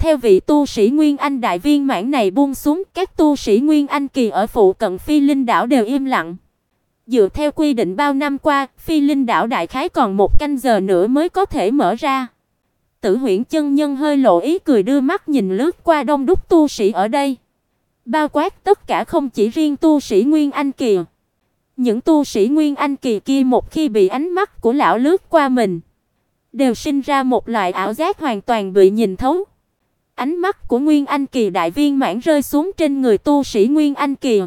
Theo vị tu sĩ Nguyên Anh đại viên mãn này buông xuống, các tu sĩ Nguyên Anh kỳ ở phụ cận Phi Linh đảo đều im lặng. Dựa theo quy định bao năm qua, Phi Linh đảo đại khái còn 1 canh giờ nữa mới có thể mở ra. Tử Huyễn chân nhân hơi lộ ý cười, đưa mắt nhìn lướt qua đông đúc tu sĩ ở đây. Bao quát tất cả, không chỉ riêng tu sĩ Nguyên Anh kỳ. Những tu sĩ Nguyên Anh kỳ kia một khi bị ánh mắt của lão lướt qua mình, đều sinh ra một loại ảo giác hoàn toàn bị nhìn thấu. Ánh mắt của Nguyên Anh kỳ đại viên mãn rơi xuống trên người tu sĩ Nguyên Anh kỳ.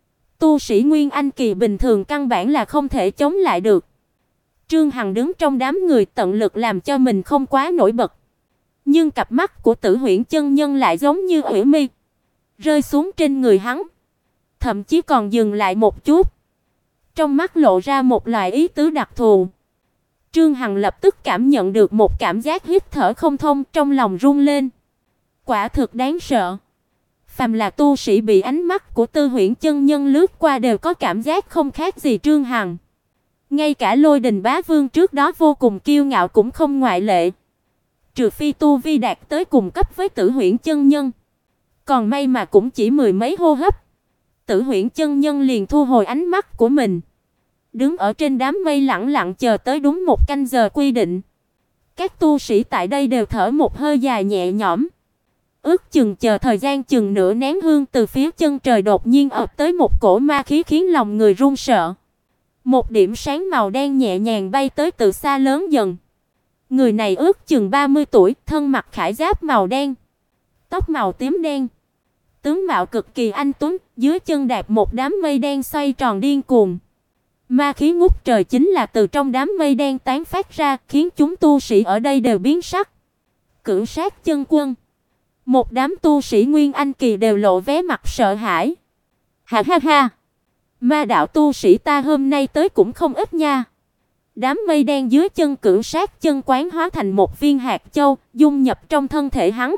Tu sĩ Nguyên Anh kỳ bình thường căn bản là không thể chống lại được. Trương Hằng đứng trong đám người tận lực làm cho mình không quá nổi bật. Nhưng cặp mắt của Tử Huyễn chân nhân lại giống như ủy mi, rơi xuống trên người hắn, thậm chí còn dừng lại một chút. Trong mắt lộ ra một loại ý tứ đặc thù. Trương Hằng lập tức cảm nhận được một cảm giác hít thở không thông, trong lòng run lên. Quả thực đáng sợ. Phàm là tu sĩ bị ánh mắt của Tử Huyễn chân nhân lướt qua đều có cảm giác không khác gì Trương Hằng. Ngay cả Lôi Đình Bá Vương trước đó vô cùng kiêu ngạo cũng không ngoại lệ. Trừ phi tu vi đạt tới cùng cấp với Tử Huyễn chân nhân. Còn may mà cũng chỉ 10 mấy hô hấp, Tử Huyễn chân nhân liền thu hồi ánh mắt của mình, đứng ở trên đám mây lặng lặng chờ tới đúng 1 canh giờ quy định. Các tu sĩ tại đây đều thở một hơi dài nhẹ nhõm. Ước chừng chờ thời gian chừng nửa nén hương, từ phía chân trời đột nhiên ập tới một cổ ma khí khiến lòng người run sợ. Một điểm sáng màu đen nhẹ nhàng bay tới từ xa lớn dần. Người này ước chừng 30 tuổi, thân mặc khải giáp màu đen, tóc màu tím đen, tướng mạo cực kỳ anh tuấn, dưới chân đạp một đám mây đen xoay tròn điên cuồng. Ma khí ngút trời chính là từ trong đám mây đen tán phát ra, khiến chúng tu sĩ ở đây đều biến sắc. Cửu Sát chân quân. Một đám tu sĩ Nguyên Anh kỳ đều lộ vẻ mặt sợ hãi. Ha ha ha. Ma đạo tu sĩ ta hôm nay tới cũng không ít nha. Đám mây đen dưới chân Cửu Sát chân quán hóa thành một viên hạt châu, dung nhập trong thân thể hắn.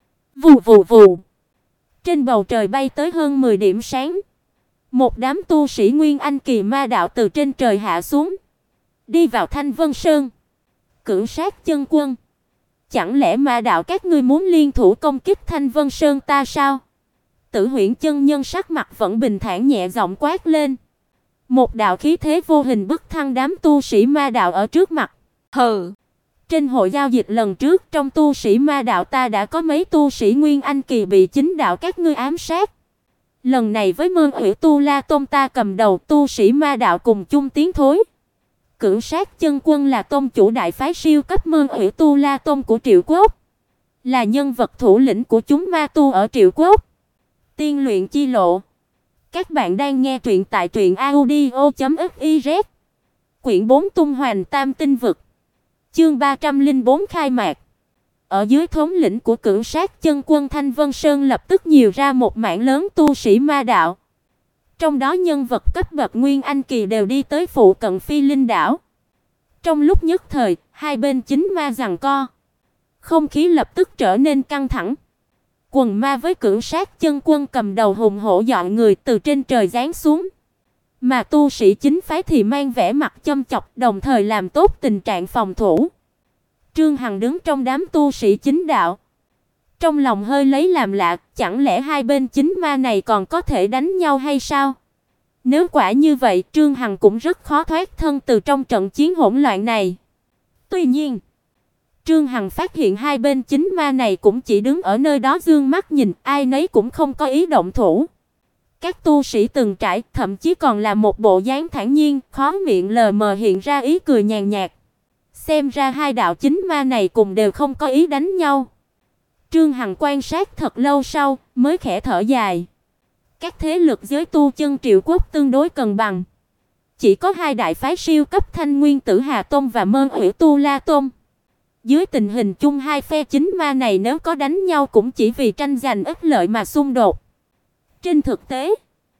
Vù vù vù. Trên bầu trời bay tới hơn 10 điểm sáng. Một đám tu sĩ Nguyên Anh kỳ ma đạo từ trên trời hạ xuống, đi vào Thanh Vân Sơn. Cửu Sát chân quân, chẳng lẽ ma đạo các ngươi muốn liên thủ công kích Thanh Vân Sơn ta sao? Tử Huyễn chân nhân sắc mặt vẫn bình thản nhẹ giọng quát lên. Một đạo khí thế vô hình bức thăng đám tu sĩ ma đạo ở trước mặt. Hừ, trên hội giao dịch lần trước, trong tu sĩ ma đạo ta đã có mấy tu sĩ Nguyên Anh kỳ bị chính đạo các ngươi ám sát. Lần này với Mơ Hủy Tu La Tôn ta cầm đầu, tu sĩ ma đạo cùng chung tiến thối. Cửu Sát chân quân là tôn chủ đại phái siêu cấp Mơ Hủy Tu La Tôn của Triệu Quốc, là nhân vật thủ lĩnh của chúng ma tu ở Triệu Quốc. Tiên luyện chi lộ. Các bạn đang nghe truyện tại truyệnaudio.fiz. Quyển 4 Tung Hoành Tam Tinh Vực. Chương 304 khai mạc. Ở dưới thống lĩnh của Cửu Sát chân quân, Thanh Vân Sơn lập tức nhiều ra một mảng lớn tu sĩ ma đạo. Trong đó nhân vật cấp bậc Nguyên Anh kỳ đều đi tới phụ cận Phi Linh đảo. Trong lúc nhất thời, hai bên chính ma giằng co. Không khí lập tức trở nên căng thẳng. Quần ma với Cửu Sát chân quân cầm đầu hùng hổ dọa người từ trên trời giáng xuống. Mà tu sĩ chính phái thì mang vẻ mặt châm chọc, đồng thời làm tốt tình trạng phòng thủ. Trương Hằng đứng trong đám tu sĩ chính đạo, trong lòng hơi lấy làm lạ, chẳng lẽ hai bên chính ma này còn có thể đánh nhau hay sao? Nếu quả như vậy, Trương Hằng cũng rất khó thoát thân từ trong trận chiến hỗn loạn này. Tuy nhiên, Trương Hằng phát hiện hai bên chính ma này cũng chỉ đứng ở nơi đó dương mắt nhìn, ai nấy cũng không có ý động thủ. Các tu sĩ từng trải, thậm chí còn là một bộ dáng thản nhiên, khóe miệng lờ mờ hiện ra ý cười nhàn nhạt. Xem ra hai đạo chính ma này cùng đều không có ý đánh nhau. Trương Hằng quan sát thật lâu sau, mới khẽ thở dài. Các thế lực giới tu chân Triệu Quốc tương đối cân bằng. Chỉ có hai đại phái siêu cấp Thanh Nguyên Tử Hà Tôn và Mơ Hủy Tu La Tôn. Dưới tình hình chung, hai phe chính ma này nếu có đánh nhau cũng chỉ vì tranh giành ích lợi mà xung đột. Trên thực tế,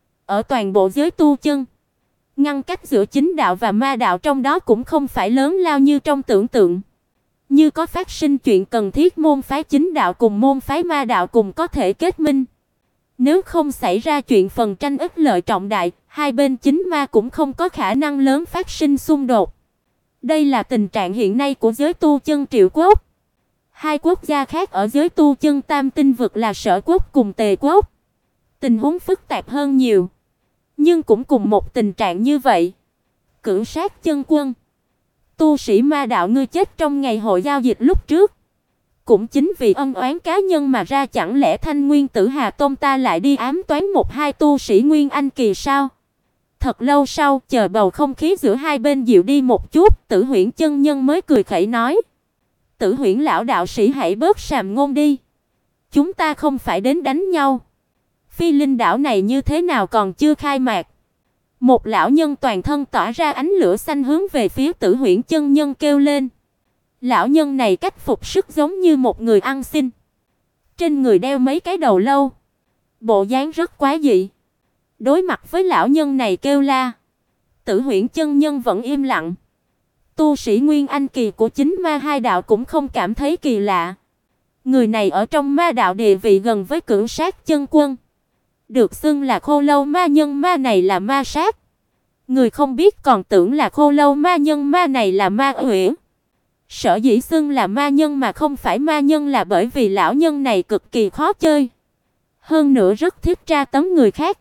ở toàn bộ giới tu chân, ngăn cách giữa chính đạo và ma đạo trong đó cũng không phải lớn lao như trong tưởng tượng. Như có phát sinh chuyện cần thiết môn phái chính đạo cùng môn phái ma đạo cùng có thể kết minh. Nếu không xảy ra chuyện phần tranh ích lợi trọng đại, hai bên chính ma cũng không có khả năng lớn phát sinh xung đột. Đây là tình trạng hiện nay của giới tu chân Triệu Quốc. Hai quốc gia khác ở giới tu chân Tam Tinh vực là Sở quốc cùng Tề quốc. Tình huống phức tạp hơn nhiều, nhưng cũng cùng một tình trạng như vậy. Cửu Sát chân quân, tu sĩ ma đạo ngươi chết trong ngày hội giao dịch lúc trước, cũng chính vì ân oán cá nhân mà ra, chẳng lẽ Thanh Nguyên Tử Hà Tông ta lại đi ám toán một hai tu sĩ Nguyên Anh kỳ sao? Thật lâu sau, chờ bầu không khí giữa hai bên dịu đi một chút, Tử Huyễn chân nhân mới cười khẩy nói: "Tử Huyễn lão đạo sĩ hãy bớt sàm ngôn đi. Chúng ta không phải đến đánh nhau. Phi Linh đảo này như thế nào còn chưa khai mạc?" Một lão nhân toàn thân tỏa ra ánh lửa xanh hướng về phía Tử Huyễn chân nhân kêu lên. Lão nhân này cách phục sức giống như một người ăn xin, trên người đeo mấy cái đầu lâu, bộ dáng rất quái dị. Đối mặt với lão nhân này kêu la, Tử Huyễn chân nhân vẫn im lặng. Tu sĩ Nguyên Anh kỳ của chính ma hai đạo cũng không cảm thấy kỳ lạ. Người này ở trong ma đạo địa vị gần với Cửu Sát chân quân, được xưng là Khô Lâu ma nhân, ma này là ma sát. Người không biết còn tưởng là Khô Lâu ma nhân, ma này là ma uyển. Sở dĩ xưng là ma nhân mà không phải ma nhân là bởi vì lão nhân này cực kỳ khó chơi, hơn nữa rất thích tra tấn người khác.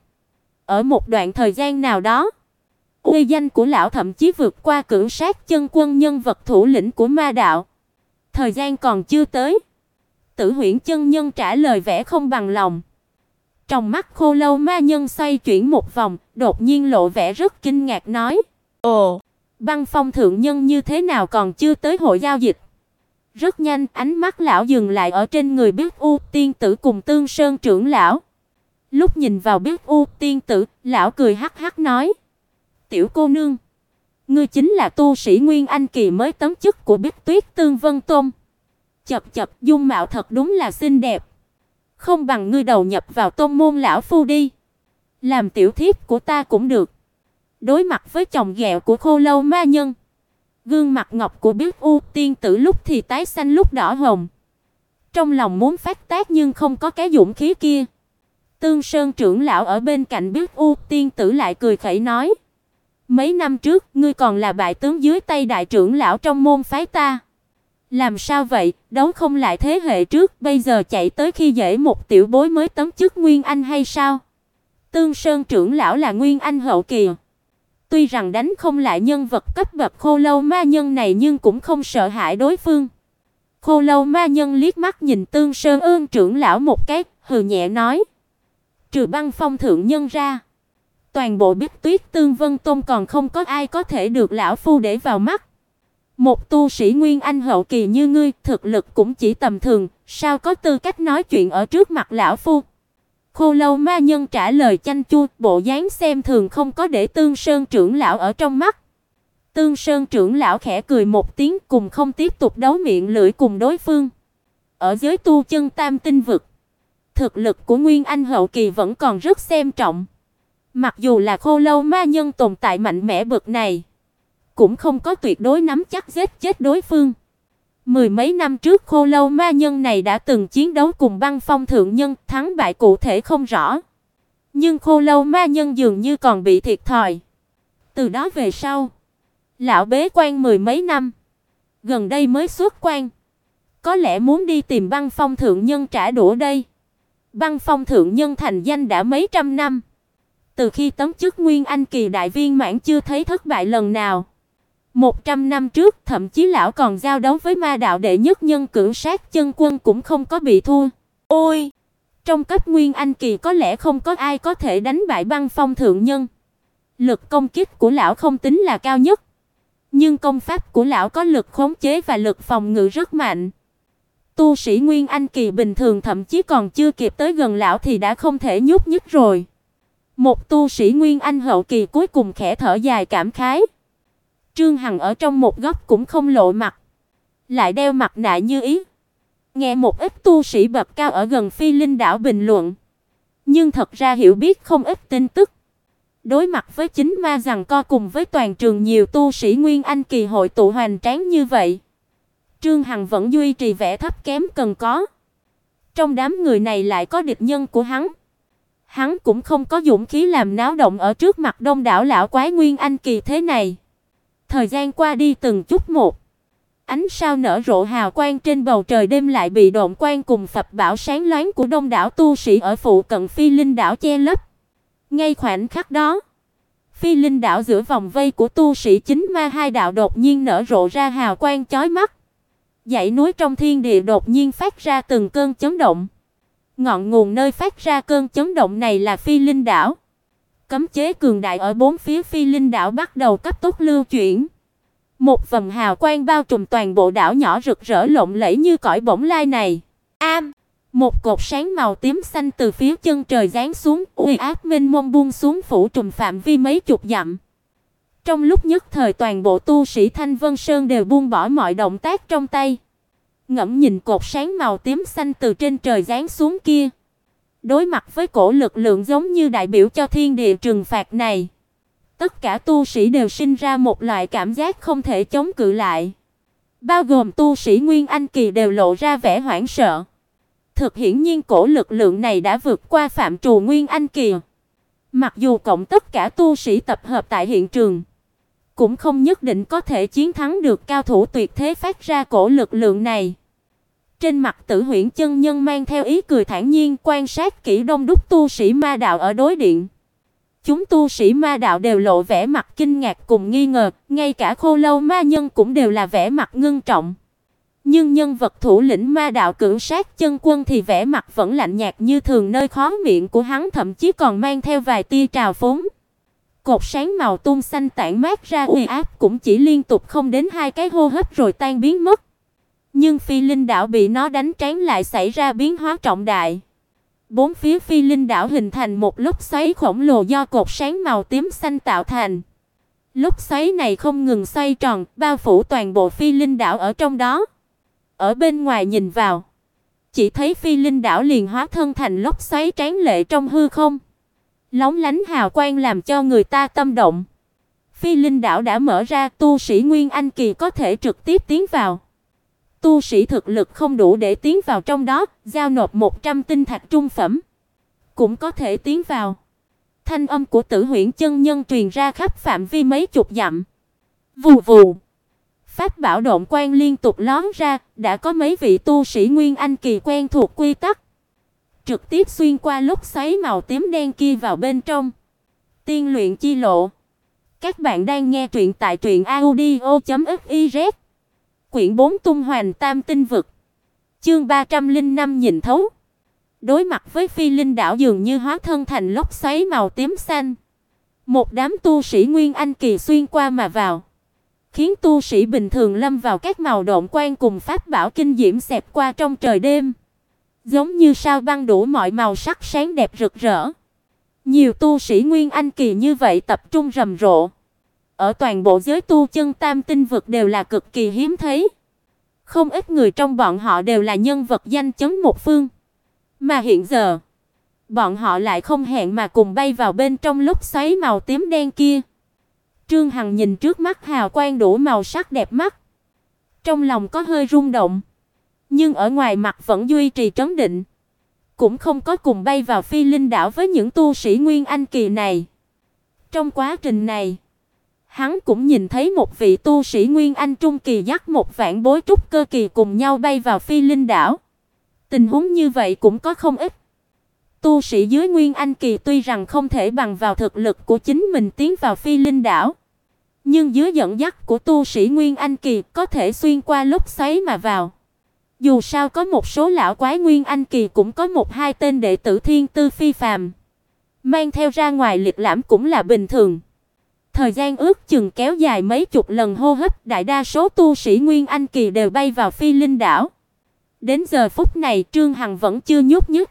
Ở một đoạn thời gian nào đó, uy danh của lão thậm chí vượt qua Cửu Sát chân quân, nhân vật thủ lĩnh của ma đạo. Thời gian còn chưa tới, Tử Huyễn chân nhân trả lời vẻ không bằng lòng. Trong mắt Khô Lâu ma nhân xoay chuyển một vòng, đột nhiên lộ vẻ rất kinh ngạc nói: "Ồ, Băng Phong thượng nhân như thế nào còn chưa tới hội giao dịch?" Rất nhanh, ánh mắt lão dừng lại ở trên người Biết U tiên tử cùng Tương Sơn trưởng lão. Lúc nhìn vào Biết U tiên tử, lão cười hắc hắc nói: "Tiểu cô nương, ngươi chính là tu sĩ Nguyên Anh kỳ mới tấm chức của Bích Tuyết Tương Vân Tôn. Chậc chậc, dung mạo thật đúng là xinh đẹp. Không bằng ngươi đầu nhập vào tôn môn lão phu đi, làm tiểu thiếp của ta cũng được." Đối mặt với chồng ghẹo của Khô Lâu ma nhân, gương mặt ngọc của Biết U tiên tử lúc thì tái xanh lúc đỏ hồng. Trong lòng muốn phát tác nhưng không có cái dũng khí kia. Tương Sơn trưởng lão ở bên cạnh Biết U tiên tử lại cười khẩy nói: "Mấy năm trước, ngươi còn là bại tướng dưới tay đại trưởng lão trong môn phái ta. Làm sao vậy, đấu không lại thế hệ trước, bây giờ chạy tới khi dễ một tiểu bối mới tấm chức Nguyên Anh hay sao?" Tương Sơn trưởng lão là Nguyên Anh hậu kỳ. Tuy rằng đánh không lại nhân vật cấp bậc Khô Lâu ma nhân này nhưng cũng không sợ hãi đối phương. Khô Lâu ma nhân liếc mắt nhìn Tương Sơn Ương trưởng lão một cái, hừ nhẹ nói: "Trừ Băng Phong thượng nhân ra, toàn bộ Bích Tuyết Tương Vân Tôn còn không có ai có thể được lão phu để vào mắt. Một tu sĩ Nguyên Anh hậu kỳ như ngươi, thực lực cũng chỉ tầm thường, sao có tư cách nói chuyện ở trước mặt lão phu?" Khô Lâu ma nhân trả lời chanh chua, bộ dáng xem thường không có để Tương Sơn trưởng lão ở trong mắt. Tương Sơn trưởng lão khẽ cười một tiếng, cùng không tiếp tục đấu miệng lưỡi cùng đối phương. Ở giới tu chân Tam Tinh vực, thực lực của Nguyên Anh hậu kỳ vẫn còn rất xem trọng. Mặc dù là Khô Lâu ma nhân tồn tại mạnh mẽ bậc này, cũng không có tuyệt đối nắm chắc giết chết đối phương. Mười mấy năm trước Khô Lâu ma nhân này đã từng chiến đấu cùng Băng Phong thượng nhân, thắng bại cụ thể không rõ. Nhưng Khô Lâu ma nhân dường như còn bị thiệt thòi. Từ đó về sau, lão bế quan mười mấy năm, gần đây mới xuất quan. Có lẽ muốn đi tìm Băng Phong thượng nhân trả đũa đây. Băng Phong thượng nhân thành danh đã mấy trăm năm. Từ khi tấm chức Nguyên Anh kỳ đại viên mãn chưa thấy thất bại lần nào. 100 năm trước, thậm chí lão còn giao đấu với ma đạo đệ nhất nhân Cửu Sát chân quân cũng không có bị thua. Ôi, trong cấp Nguyên Anh kỳ có lẽ không có ai có thể đánh bại Băng Phong thượng nhân. Lực công kích của lão không tính là cao nhất, nhưng công pháp của lão có lực khống chế và lực phòng ngự rất mạnh. Tu sĩ Nguyên Anh kỳ bình thường thậm chí còn chưa kịp tới gần lão thì đã không thể nhúc nhích rồi. Một tu sĩ Nguyên Anh hậu kỳ cuối cùng khẽ thở dài cảm khái. Trương Hằng ở trong một góc cũng không lộ mặt, lại đeo mặt nạ như ý. Nghe một ít tu sĩ bậc cao ở gần Phi Linh đảo bình luận, nhưng thật ra hiểu biết không ít tin tức. Đối mặt với chính ma giằng co cùng với toàn trường nhiều tu sĩ Nguyên Anh kỳ hội tụ hoành tráng như vậy, Trương Hằng vẫn duy trì vẻ thấp kém cần có. Trong đám người này lại có địch nhân của hắn. Hắn cũng không có dũng khí làm náo động ở trước mặt đông đảo lão quái Nguyên Anh kỳ thế này. Thời gian qua đi từng chút một, Ánh sao nở rộ hào quang trên bầu trời đêm lại bị độn quang cùng phập bảo sáng loáng của đông đảo tu sĩ ở phụ cận Phi Linh đảo che lấp. Ngay khoảnh khắc đó, Phi Linh đảo giữa vòng vây của tu sĩ chính ma hai đạo đột nhiên nở rộ ra hào quang chói mắt. Dãy núi trong thiên địa đột nhiên phát ra từng cơn chấn động. Ngọn nguồn nơi phát ra cơn chấn động này là Phi Linh đảo. Cấm chế cường đại ở bốn phía Phi Linh đảo bắt đầu cấp tốc lưu chuyển. Một vầng hào quang bao trùm toàn bộ đảo nhỏ rực rỡ lộng lẫy như cõi bổng lai này. Một cột sáng màu tím xanh từ phía chân trời giáng xuống, uy áp mênh mông buông xuống phủ trùm phạm vi mấy chục dặm. Trong lúc nhất thời toàn bộ tu sĩ Thanh Vân Sơn đều buông bỏ mọi động tác trong tay, ngẫm nhìn cột sáng màu tím xanh từ trên trời giáng xuống kia. Đối mặt với cổ lực lượng giống như đại biểu cho thiên địa trừng phạt này, tất cả tu sĩ đều sinh ra một loại cảm giác không thể chống cự lại. Bao gồm tu sĩ Nguyên Anh kỳ đều lộ ra vẻ hoảng sợ. Thực hiển nhiên cổ lực lượng này đã vượt qua phạm trù Nguyên Anh kỳ. Mặc dù cộng tất cả tu sĩ tập hợp tại hiện trường, cũng không nhất định có thể chiến thắng được cao thủ tuyệt thế phát ra cổ lực lượng này. Trên mặt Tử Huyễn chân nhân mang theo ý cười thản nhiên quan sát kỹ đông đúc tu sĩ ma đạo ở đối điện. Chúng tu sĩ ma đạo đều lộ vẻ mặt kinh ngạc cùng nghi ngờ, ngay cả Khô Lâu ma nhân cũng đều là vẻ mặt ngưng trọng. Nhưng nhân vật thủ lĩnh ma đạo Cửu Sát chân quân thì vẻ mặt vẫn lạnh nhạt như thường, nơi khóe miệng của hắn thậm chí còn mang theo vài tia trào phúng. Cột sáng màu tung xanh tản mát ra uy áp cũng chỉ liên tục không đến 2 cái hô hấp rồi tan biến mất. Nhưng Phi Linh đảo bị nó đánh trán lại xảy ra biến hóa trọng đại. Bốn phía Phi Linh đảo hình thành một lốc xoáy khổng lồ do cột sáng màu tím xanh tạo thành. Lốc xoáy này không ngừng xoay tròn, bao phủ toàn bộ Phi Linh đảo ở trong đó. Ở bên ngoài nhìn vào, chỉ thấy Phi Linh đảo liền hóa thân thành lốc xoáy tráng lệ trong hư không, lóng lánh hào quang làm cho người ta tâm động. Phi Linh đảo đã mở ra, tu sĩ Nguyên Anh kỳ có thể trực tiếp tiến vào. Tu sĩ thực lực không đủ để tiến vào trong đó, giao nộp 100 tinh thạch trung phẩm cũng có thể tiến vào. Thanh âm của Tử Huyễn chân nhân truyền ra khắp phạm vi mấy chục dặm. Vù vù. Pháp bảo độn quang liên tục lóe ra, đã có mấy vị tu sĩ Nguyên Anh kỳ quen thuộc quy tắc, trực tiếp xuyên qua lốc xoáy màu tím đen kia vào bên trong. Tiên luyện chi lộ. Các bạn đang nghe truyện tại truyệnaudio.fiz. Quyển 4 Tung Hoành Tam Tinh Vực. Chương 305 nhìn thấu. Đối mặt với Phi Linh đảo dường như hóa thân thành lốc xoáy màu tím xanh. Một đám tu sĩ Nguyên Anh kỳ xuyên qua mà vào, khiến tu sĩ bình thường lâm vào các màu độn quang cùng pháp bảo kinh diễm xẹt qua trong trời đêm, giống như sao băng đủ mọi màu sắc sáng đẹp rực rỡ. Nhiều tu sĩ Nguyên Anh kỳ như vậy tập trung rầm rộ, ở toàn bộ giới tu chân Tam Tinh Vực đều là cực kỳ hiếm thấy. Không ít người trong bọn họ đều là nhân vật danh chấn một phương, mà hiện giờ bọn họ lại không hẹn mà cùng bay vào bên trong lốc xoáy màu tím đen kia. Trương Hằng nhìn trước mắt hào quang đủ màu sắc đẹp mắt, trong lòng có hơi rung động, nhưng ở ngoài mặt vẫn duy trì trấn định, cũng không có cùng bay vào Phi Linh đảo với những tu sĩ Nguyên Anh kỳ này. Trong quá trình này, hắn cũng nhìn thấy một vị tu sĩ Nguyên Anh trung kỳ dắt một vạn bối trúc cơ kỳ cùng nhau bay vào Phi Linh đảo. Tình huống như vậy cũng có không ít. Tu sĩ dưới Nguyên Anh kỳ tuy rằng không thể bằng vào thực lực của chính mình tiến vào Phi Linh đảo, nhưng dưới dẫn dắt của tu sĩ Nguyên Anh kỳ có thể xuyên qua lốc xoáy mà vào. Dù sao có một số lão quái Nguyên Anh kỳ cũng có một hai tên đệ tử thiên tư phi phàm, mang theo ra ngoài liệt lãm cũng là bình thường. Thời gian ước chừng kéo dài mấy chục lần hô hấp, đại đa số tu sĩ Nguyên Anh kỳ đều bay vào Phi Linh đảo. Đến giờ phút này Trương Hằng vẫn chưa nhúc nhích.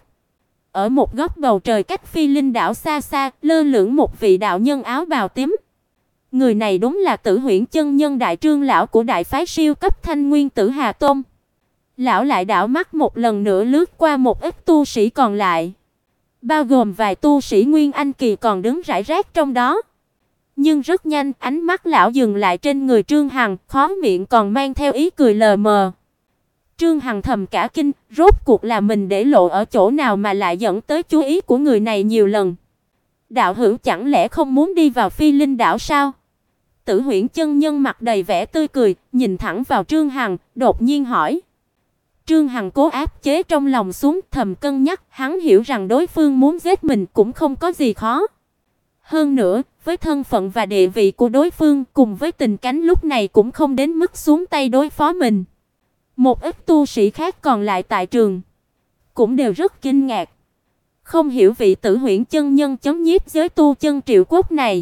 Ở một góc bầu trời cách Phi Linh đảo xa xa, lơ lửng một vị đạo nhân áo bào tím. Người này đúng là Tử Huyễn chân nhân đại trưởng lão của đại phái siêu cấp Thanh Nguyên Tử Hà Tôn. Lão lại đảo mắt một lần nữa lướt qua một ít tu sĩ còn lại, bao gồm vài tu sĩ Nguyên Anh kỳ còn đứng rải rác trong đó. Nhưng rất nhanh, ánh mắt lão dừng lại trên người Trương Hằng, khóe miệng còn mang theo ý cười lờ mờ. Trương Hằng thầm cả kinh, rốt cuộc là mình để lộ ở chỗ nào mà lại dẫn tới chú ý của người này nhiều lần. Đạo hữu chẳng lẽ không muốn đi vào Phi Linh đảo sao? Tử Huyễn chân nhân mặt đầy vẻ tươi cười, nhìn thẳng vào Trương Hằng, đột nhiên hỏi. Trương Hằng cố áp chế trong lòng xuống, thầm cân nhắc, hắn hiểu rằng đối phương muốn giết mình cũng không có gì khó. Hơn nữa, với thân phận và địa vị của đối phương, cùng với tình cảnh lúc này cũng không đến mức xuống tay đối phó mình. Một ít tu sĩ khác còn lại tại trường cũng đều rất kinh ngạc, không hiểu vị Tử Huyễn chân nhân chấn nhiếp giới tu chân Triệu Quốc này,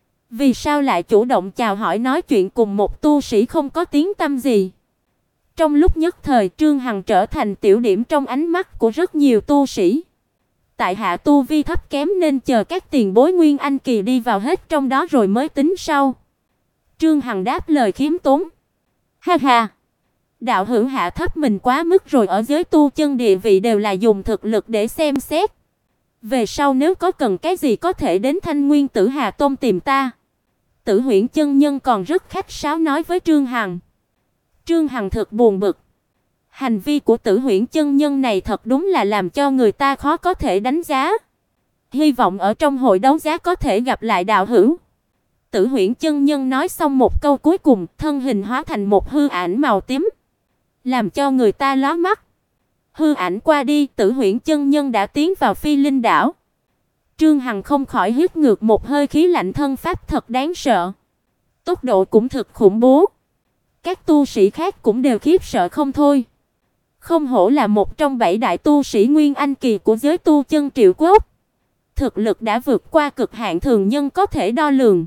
vì sao lại chủ động chào hỏi nói chuyện cùng một tu sĩ không có tiếng tăm gì. Trong lúc nhất thời, Trương Hằng trở thành tiểu điểm trong ánh mắt của rất nhiều tu sĩ. Tại hạ tu vi thấp kém nên chờ các tiền bối Nguyên Anh kỳ đi vào hết trong đó rồi mới tính sau. Trương Hằng đáp lời khiêm tốn. Ha ha, đạo hữu hạ thấp mình quá mức rồi, ở giới tu chân địa vị đều là dùng thực lực để xem xét. Về sau nếu có cần cái gì có thể đến Thanh Nguyên Tử Hà Tôn tìm ta. Tử Huyễn chân nhân còn rất khách sáo nói với Trương Hằng. Trương Hằng thật buồn bực. Hành vi của Tử Huyễn chân nhân này thật đúng là làm cho người ta khó có thể đánh giá. Hy vọng ở trong hội đấu giá có thể gặp lại đạo hữu. Tử Huyễn chân nhân nói xong một câu cuối cùng, thân hình hóa thành một hư ảnh màu tím, làm cho người ta lóa mắt. Hư ảnh qua đi, Tử Huyễn chân nhân đã tiến vào Phi Linh đảo. Trương Hằng không khỏi hít ngược một hơi khí lạnh, thân pháp thật đáng sợ. Tốc độ cũng thực khủng bố. Các tu sĩ khác cũng đều khiếp sợ không thôi. Không hổ là một trong 7 đại tu sĩ Nguyên Anh kỳ của giới tu chân Triệu Quốc. Thực lực đã vượt qua cực hạn thường nhân có thể đo lường.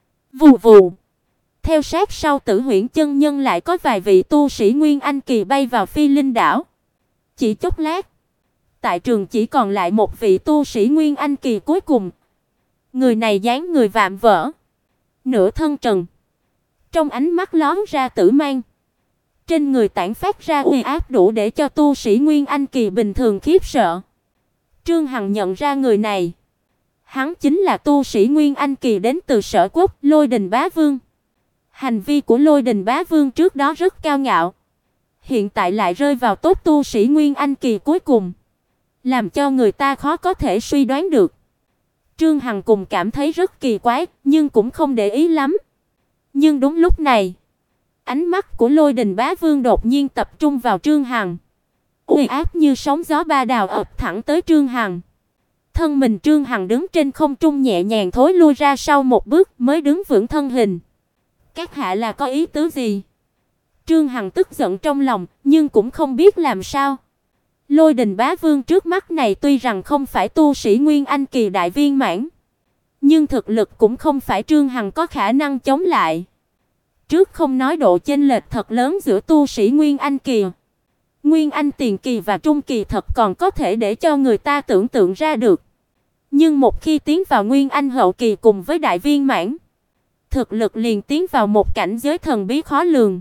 Vù vù. Theo sát sau Tử Huyễn chân nhân lại có vài vị tu sĩ Nguyên Anh kỳ bay vào Phi Linh đảo. Chỉ chốc lát, tại trường chỉ còn lại một vị tu sĩ Nguyên Anh kỳ cuối cùng. Người này dáng người vạm vỡ, nửa thân trần, trong ánh mắt lóe ra tử mang. Trên người tản phát ra uy áp đủ để cho tu sĩ Nguyên Anh kỳ bình thường khiếp sợ. Trương Hằng nhận ra người này. Hắn chính là tu sĩ Nguyên Anh kỳ đến từ Sở Quốc, Lôi Đình Bá Vương. Hành vi của Lôi Đình Bá Vương trước đó rất cao ngạo, hiện tại lại rơi vào tốt tu sĩ Nguyên Anh kỳ cuối cùng, làm cho người ta khó có thể suy đoán được. Trương Hằng cùng cảm thấy rất kỳ quái, nhưng cũng không để ý lắm. Nhưng đúng lúc này, ánh mắt của Lôi Đình Bá Vương đột nhiên tập trung vào Trương Hằng. Uy áp như sóng gió ba đào ập thẳng tới Trương Hằng. Thân mình Trương Hằng đứng trên không trung nhẹ nhàng thối lui ra sau một bước mới đứng vững thân hình. Các hạ là có ý tứ gì? Trương Hằng tức giận trong lòng, nhưng cũng không biết làm sao. Lôi Đình Bá Vương trước mắt này tuy rằng không phải tu sĩ Nguyên Anh kỳ đại viên mãn, nhưng thực lực cũng không phải Trương Hằng có khả năng chống lại. Trước không nói độ chênh lệch thật lớn giữa tu sĩ Nguyên Anh kỳ, Nguyên Anh tiền kỳ và trung kỳ thật còn có thể để cho người ta tưởng tượng ra được. Nhưng một khi tiến vào Nguyên Anh hậu kỳ cùng với đại viên mãn, thực lực liền tiến vào một cảnh giới thần bí khó lường.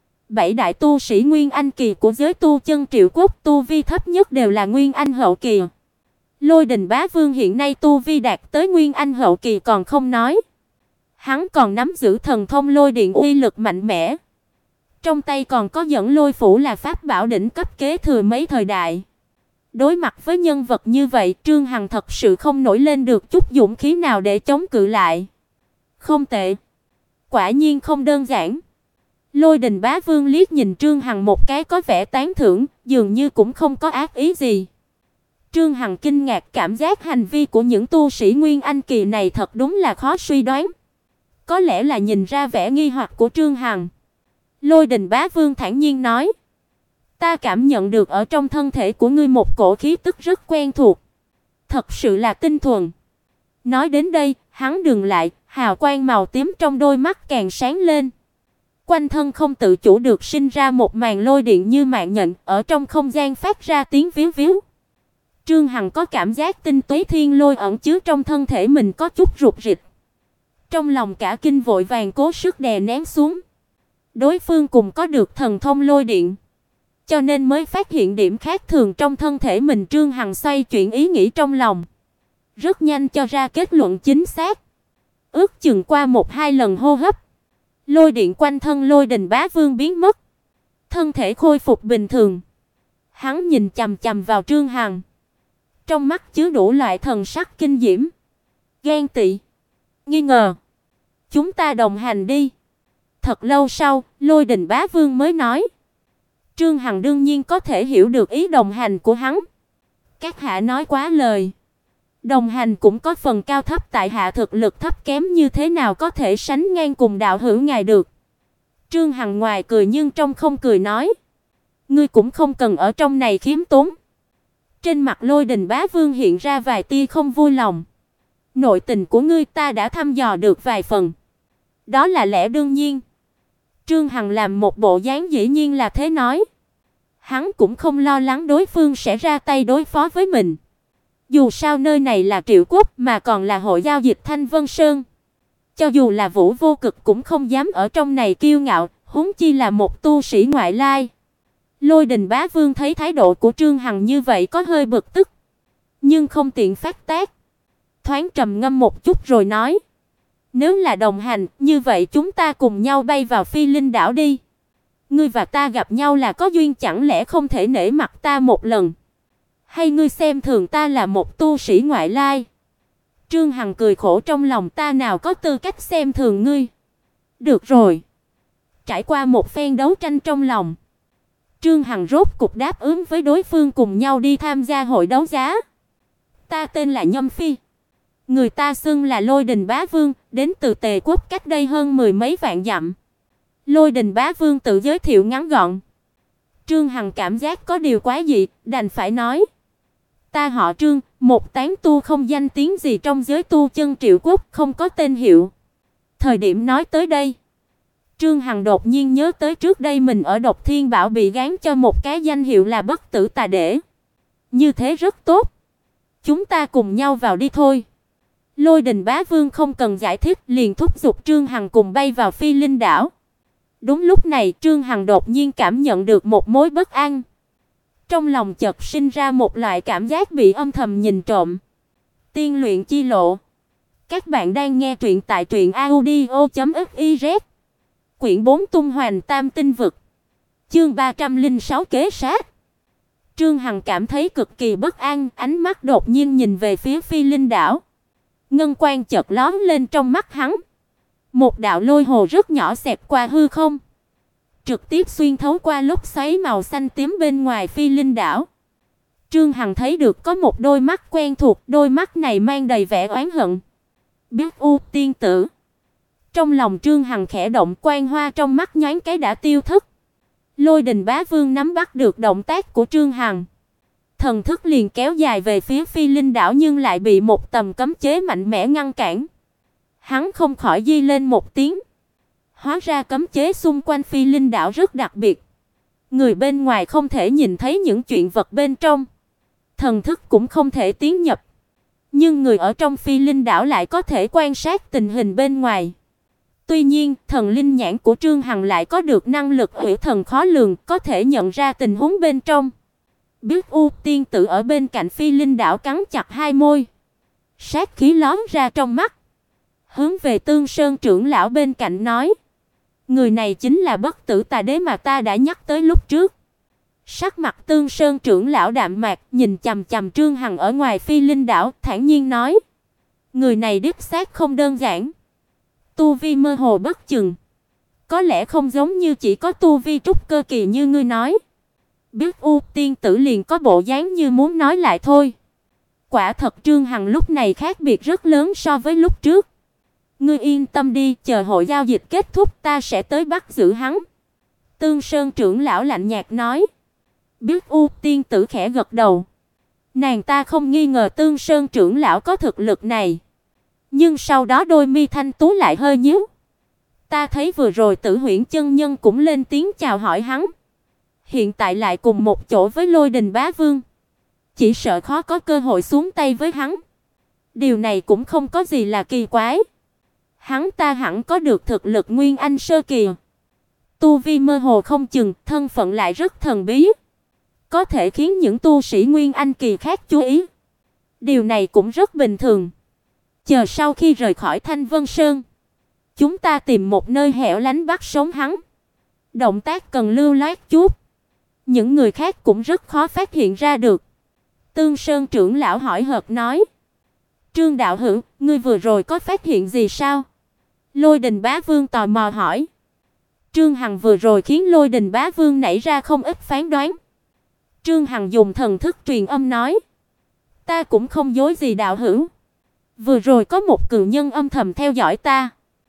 7 đại tu sĩ Nguyên Anh kỳ của giới tu chân Triệu Quốc tu vi thấp nhất đều là Nguyên Anh hậu kỳ. Lôi Đình Bá Vương hiện nay tu vi đạt tới Nguyên Anh hậu kỳ còn không nói, hắn còn nắm giữ thần thông lôi điện uy lực mạnh mẽ. Trong tay còn có dẫn lôi phủ là pháp bảo đỉnh cấp kế thừa mấy thời đại. Đối mặt với nhân vật như vậy, Trương Hằng thật sự không nổi lên được chút dũng khí nào để chống cự lại. Không tệ, quả nhiên không đơn giản. Lôi Đình Bá Vương liếc nhìn Trương Hằng một cái có vẻ tán thưởng, dường như cũng không có ác ý gì. Trương Hằng kinh ngạc, cảm giác hành vi của những tu sĩ Nguyên Anh kỳ này thật đúng là khó suy đoán. Có lẽ là nhìn ra vẻ nghi hoặc của Trương Hằng, Lôi Đình Bá Vương thản nhiên nói: "Ta cảm nhận được ở trong thân thể của ngươi một cổ khí tức rất quen thuộc, thật sự là tinh thuần." Nói đến đây, hắn dừng lại, hào quang màu tím trong đôi mắt càng sáng lên. Quanh thân không tự chủ được sinh ra một màn lôi điện như mạng nhện, ở trong không gian phát ra tiếng víu víu. Trương Hằng có cảm giác tinh túy thiên lôi ẩn chứa trong thân thể mình có chút rụt rịch. Trong lòng cả kinh vội vàng cố sức đè nén xuống. Đối phương cùng có được thần thông lôi điện, cho nên mới phát hiện điểm khác thường trong thân thể mình. Trương Hằng xoay chuyển ý nghĩ trong lòng, rất nhanh cho ra kết luận chính xác. Ước chừng qua 1-2 lần hô hấp, lôi điện quanh thân Lôi Đình Bá Vương biến mất, thân thể khôi phục bình thường. Hắn nhìn chằm chằm vào Trương Hằng, trong mắt chứa đủ loại thần sắc kinh diễm, ghen tị, nghi ngờ, Chúng ta đồng hành đi. Thật lâu sau, Lôi Đình Bá Vương mới nói. Trương Hằng đương nhiên có thể hiểu được ý đồng hành của hắn. Các hạ nói quá lời. Đồng hành cũng có phần cao thấp, tại hạ thực lực thấp kém như thế nào có thể sánh ngang cùng đạo hữu ngài được. Trương Hằng ngoài cười nhưng trong không cười nói. Ngươi cũng không cần ở trong này khiêm tốn. Trên mặt Lôi Đình Bá Vương hiện ra vài tia không vui lòng. Nội tình của ngươi ta đã thăm dò được vài phần. Đó là lẽ đương nhiên. Trương Hằng làm một bộ dáng dĩ nhiên là thế nói. Hắn cũng không lo lắng đối phương sẽ ra tay đối phó với mình. Dù sao nơi này là Triệu Quốc mà còn là hội giao dịch Thanh Vân Sơn. Cho dù là Vũ Vô Cực cũng không dám ở trong này kiêu ngạo, huống chi là một tu sĩ ngoại lai. Lôi Đình Bá Vương thấy thái độ của Trương Hằng như vậy có hơi bực tức, nhưng không tiện phát tác. Thoáng trầm ngâm một chút rồi nói: "Nếu là đồng hành, như vậy chúng ta cùng nhau bay vào Phi Linh đảo đi. Ngươi và ta gặp nhau là có duyên, chẳng lẽ không thể nể mặt ta một lần? Hay ngươi xem thường ta là một tu sĩ ngoại lai?" Trương Hằng cười khổ trong lòng, ta nào có tư cách xem thường ngươi. Được rồi. Trải qua một phen đấu tranh trong lòng, Trương Hằng rốt cục đáp ứng với đối phương cùng nhau đi tham gia hội đấu giá. Ta tên là Nhâm Phi. Người ta xưng là Lôi Đình Bá Vương, đến từ Tề Quốc cách đây hơn mười mấy vạn dặm. Lôi Đình Bá Vương tự giới thiệu ngắn gọn. Trương Hằng cảm giác có điều quái dị, đành phải nói: "Ta họ Trương, một tán tu không danh tiếng gì trong giới tu chân Triệu Quốc, không có tên hiệu." Thời điểm nói tới đây, Trương Hằng đột nhiên nhớ tới trước đây mình ở Độc Thiên Bảo bị gán cho một cái danh hiệu là Bất Tử Tà Đễ. Như thế rất tốt. Chúng ta cùng nhau vào đi thôi. Lôi Đình Bá Vương không cần giải thích, liền thúc giục Trương Hằng cùng bay vào Phi Linh đảo. Đúng lúc này, Trương Hằng đột nhiên cảm nhận được một mối bất an. Trong lòng chợt sinh ra một loại cảm giác bị âm thầm nhìn trộm. Tiên luyện chi lộ. Các bạn đang nghe truyện tại truyệnaudio.fiz. Quyển 4 Tung Hoành Tam Tinh Vực. Chương 306 Kế sát. Trương Hằng cảm thấy cực kỳ bất an, ánh mắt đột nhiên nhìn về phía Phi Linh đảo. Ngân quang chợt lóe lên trong mắt hắn. Một đạo lôi hồ rất nhỏ xẹt qua hư không, trực tiếp xuyên thấu qua lốc xoáy màu xanh tím bên ngoài Phi Linh đảo. Trương Hằng thấy được có một đôi mắt quen thuộc, đôi mắt này mang đầy vẻ oán hận. Biết U tiên tử. Trong lòng Trương Hằng khẽ động, quang hoa trong mắt nhoáng cái đã tiêu thất. Lôi Đình Bá Vương nắm bắt được động tác của Trương Hằng, thần thức liền kéo dài về phía Phi Linh đảo nhưng lại bị một tầm cấm chế mạnh mẽ ngăn cản. Hắn không khỏi di lên một tiếng. Hóa ra cấm chế xung quanh Phi Linh đảo rất đặc biệt. Người bên ngoài không thể nhìn thấy những chuyện vật bên trong, thần thức cũng không thể tiến nhập. Nhưng người ở trong Phi Linh đảo lại có thể quan sát tình hình bên ngoài. Tuy nhiên, thần linh nhãn của Trương Hằng lại có được năng lực hủy thần khó lường, có thể nhận ra tình huống bên trong. Biết U tiên tử ở bên cạnh Phi Linh đảo cắn chặt hai môi, sát khí lóe ra trong mắt, hướng về Tương Sơn trưởng lão bên cạnh nói: "Người này chính là Bất Tử Tà Đế mà ta đã nhắc tới lúc trước." Sắc mặt Tương Sơn trưởng lão đạm mạc, nhìn chằm chằm Trương Hằng ở ngoài Phi Linh đảo, thản nhiên nói: "Người này đích xác không đơn giản, tu vi mơ hồ bất chừng, có lẽ không giống như chỉ có tu vi trúc cơ kỳ như ngươi nói." Biết U tiên tử liền có bộ dáng như muốn nói lại thôi. Quả thật Trương Hằng lúc này khác biệt rất lớn so với lúc trước. "Ngươi yên tâm đi, chờ hội giao dịch kết thúc ta sẽ tới bắt giữ hắn." Tương Sơn trưởng lão lạnh nhạt nói. Biết U tiên tử khẽ gật đầu. Nàng ta không nghi ngờ Tương Sơn trưởng lão có thực lực này. Nhưng sau đó đôi mi thanh tú lại hơi nhíu. Ta thấy vừa rồi Tử Huyễn chân nhân cũng lên tiếng chào hỏi hắn. Hiện tại lại cùng một chỗ với Lôi Đình Bá Vương, chỉ sợ khó có cơ hội xuống tay với hắn. Điều này cũng không có gì là kỳ quái. Hắn ta hẳn có được thực lực Nguyên Anh sơ kỳ. Tu vi mơ hồ không chừng, thân phận lại rất thần bí, có thể khiến những tu sĩ Nguyên Anh kỳ khác chú ý. Điều này cũng rất bình thường. Chờ sau khi rời khỏi Thanh Vân Sơn, chúng ta tìm một nơi hẻo lánh bắt sống hắn. Động tác cần lưu loát chút, những người khác cũng rất khó phát hiện ra được. Tương Sơn trưởng lão hỏi hợt nói: "Trương đạo hữu, ngươi vừa rồi có phát hiện gì sao?" Lôi Đình Bá Vương tò mò hỏi. Trương Hằng vừa rồi khiến Lôi Đình Bá Vương nảy ra không ít phán đoán. Trương Hằng dùng thần thức truyền âm nói: "Ta cũng không dối gì đạo hữu. Vừa rồi có một cừu nhân âm thầm theo dõi ta.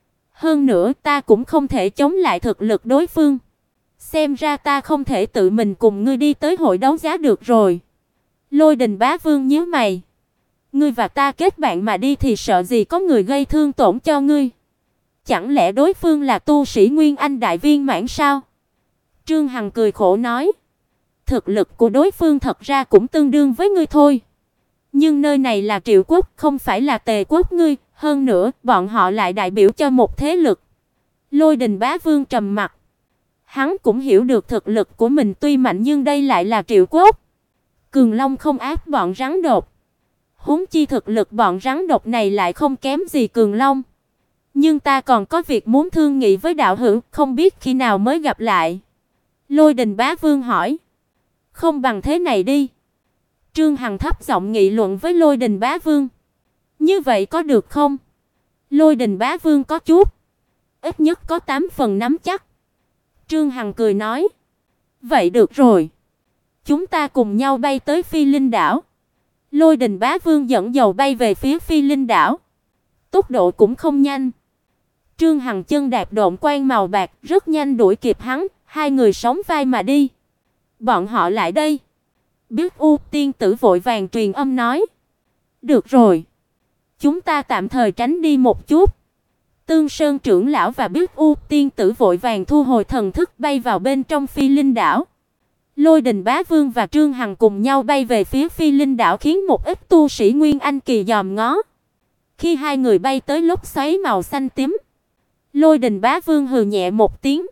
Hơn nữa ta cũng không thể chống lại thực lực đối phương. Xem ra ta không thể tự mình cùng ngươi đi tới hội đấu giá được rồi." Lôi Đình Bá Vương nhíu mày. "Ngươi và ta kết bạn mà đi thì sợ gì có người gây thương tổn cho ngươi? Chẳng lẽ đối phương là tu sĩ Nguyên Anh đại viên mãn sao?" Trương Hằng cười khổ nói: "Thực lực của đối phương thật ra cũng tương đương với ngươi thôi. Nhưng nơi này là Triệu quốc, không phải là Tề quốc ngươi, hơn nữa, bọn họ lại đại biểu cho một thế lực." Lôi Đình Bá Vương trầm mặt. Hắn cũng hiểu được thực lực của mình tuy mạnh nhưng đây lại là Triệu quốc. Cường Long không áp bọn rắn độc. Huống chi thực lực bọn rắn độc này lại không kém gì Cường Long. Nhưng ta còn có việc muốn thương nghị với đạo hữu, không biết khi nào mới gặp lại. Lôi Đình Bá Vương hỏi. Không bằng thế này đi. Trương Hằng thấp giọng nghị luận với Lôi Đình Bá Vương. Như vậy có được không? Lôi Đình Bá Vương có chút, ít nhất có 8 phần nắm chắc. Trương Hằng cười nói. Vậy được rồi. Chúng ta cùng nhau bay tới Phi Linh đảo. Lôi Đình Bá Vương dẫn dầu bay về phía Phi Linh đảo. Tốc độ cũng không nhanh. Trương Hằng chân đạp độn quang màu bạc, rất nhanh đuổi kịp hắn, hai người sóng vai mà đi. Bọn họ lại đây. Biết U tiên tử vội vàng truyền âm nói. Được rồi. Chúng ta tạm thời tránh đi một chút. Tương Sơn trưởng lão và Biết U tiên tử vội vàng thu hồi thần thức bay vào bên trong Phi Linh đảo. Lôi Đình Bá Vương và Trương Hằng cùng nhau bay về phía Phi Linh đảo khiến một ít tu sĩ Nguyên Anh kỳ dòm ngó. Khi hai người bay tới lốc xoáy màu xanh tím, Lôi Đình Bá Vương hừ nhẹ một tiếng.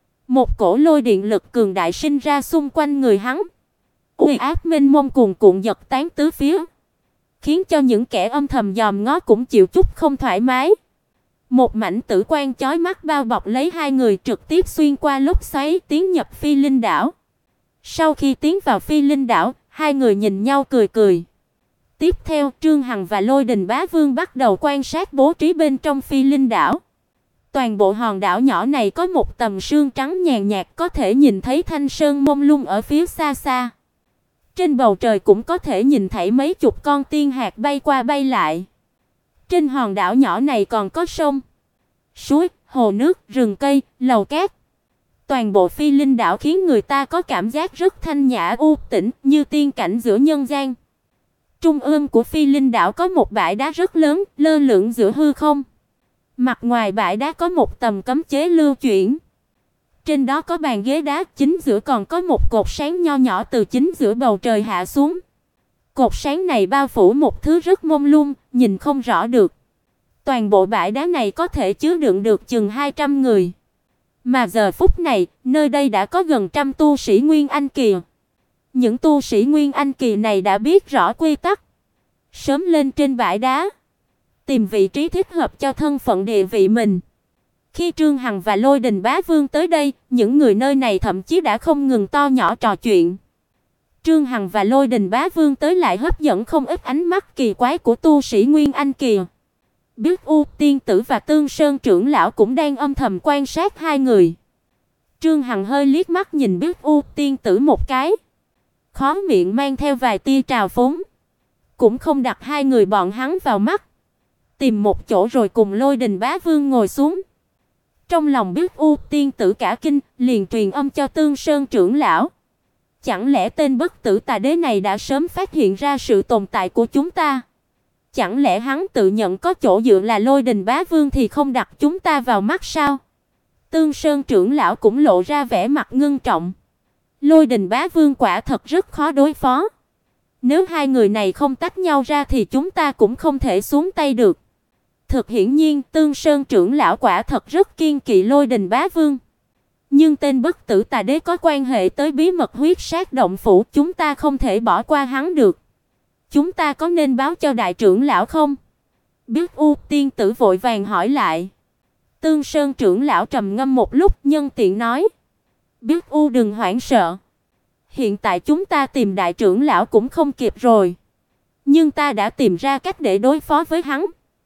Một cổ lôi điện lực cường đại sinh ra xung quanh người hắn. Uy áp mênh mông cuồn cuộn giật tán tứ phía, khiến cho những kẻ âm thầm dòm ngó cũng chịu chút không thoải mái. Một mảnh tử quang chói mắt bao bọc lấy hai người, trực tiếp xuyên qua lốc xoáy tiến nhập Phi Linh đảo. Sau khi tiến vào Phi Linh đảo, hai người nhìn nhau cười cười. Tiếp theo, Trương Hằng và Lôi Đình Bá Vương bắt đầu quan sát bố trí bên trong Phi Linh đảo. Toàn bộ hòn đảo nhỏ này có một tầng sương trắng nhàn nhạt, có thể nhìn thấy thanh sơn mông lung ở phía xa xa. Trên bầu trời cũng có thể nhìn thấy mấy chục con tiên hạc bay qua bay lại. Trên hòn đảo nhỏ này còn có sông, suối, hồ nước, rừng cây, lầu cát. Toàn bộ Phi Linh đảo khiến người ta có cảm giác rất thanh nhã u tĩnh, như tiên cảnh giữa nhân gian. Trung ương của Phi Linh đảo có một bãi đá rất lớn, lơ lửng giữa hư không. Mặt ngoài bãi đá có một tầm cấm chế lưu chuyển. Trên đó có bàn ghế đá, chính giữa còn có một cột sáng nho nhỏ từ chính giữa bầu trời hạ xuống. Cột sáng này bao phủ một thứ rất mông lung, nhìn không rõ được. Toàn bộ bãi đá này có thể chứa đựng được chừng 200 người. Mà giờ phút này, nơi đây đã có gần trăm tu sĩ Nguyên Anh kỳ. Những tu sĩ Nguyên Anh kỳ này đã biết rõ quy tắc, sớm lên trên bãi đá, tìm vị trí thích hợp cho thân phận địa vị mình. Khi Trương Hằng và Lôi Đình Bá Vương tới đây, những người nơi này thậm chí đã không ngừng to nhỏ trò chuyện. Trương Hằng và Lôi Đình Bá Vương tới lại hấp dẫn không ít ánh mắt kỳ quái của tu sĩ Nguyên Anh kỳ. Biết U tiên tử và Tương Sơn trưởng lão cũng đang âm thầm quan sát hai người. Trương Hằng hơi liếc mắt nhìn Biết U tiên tử một cái, khóe miệng mang theo vài tia trào phúng, cũng không đặt hai người bọn hắn vào mắt, tìm một chỗ rồi cùng Lôi Đình Bá Vương ngồi xuống. Trong lòng Biết U tiên tử cả kinh, liền truyền âm cho Tương Sơn trưởng lão. Chẳng lẽ tên bất tử tà đế này đã sớm phát hiện ra sự tồn tại của chúng ta? Chẳng lẽ hắn tự nhận có chỗ dựa là Lôi Đình Bá Vương thì không đặt chúng ta vào mắt sao? Tương Sơn trưởng lão cũng lộ ra vẻ mặt ngưng trọng. Lôi Đình Bá Vương quả thật rất khó đối phó. Nếu hai người này không tách nhau ra thì chúng ta cũng không thể xuống tay được. Thực hiển nhiên, Tương Sơn trưởng lão quả thật rất kiêng kỵ Lôi Đình Bá Vương. Nhưng tên bất tử tà đế có quan hệ tới bí mật huyết sát động phủ, chúng ta không thể bỏ qua hắn được. Chúng ta có nên báo cho đại trưởng lão không? Biết U tiên tử vội vàng hỏi lại. Tương Sơn trưởng lão trầm ngâm một lúc, nhân tiện nói. Biết U đừng hoảng sợ. Hiện tại chúng ta tìm đại trưởng lão cũng không kịp rồi. Nhưng ta đã tìm ra cách để đối phó với hắn.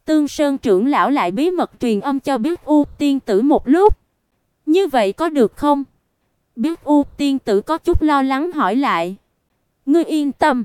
Tương Sơn trưởng lão lại bí mật truyền âm cho Biết U tiên tử một lúc. Như vậy có được không? Biết U tiên tử có chút lo lắng hỏi lại. Ngươi yên tâm,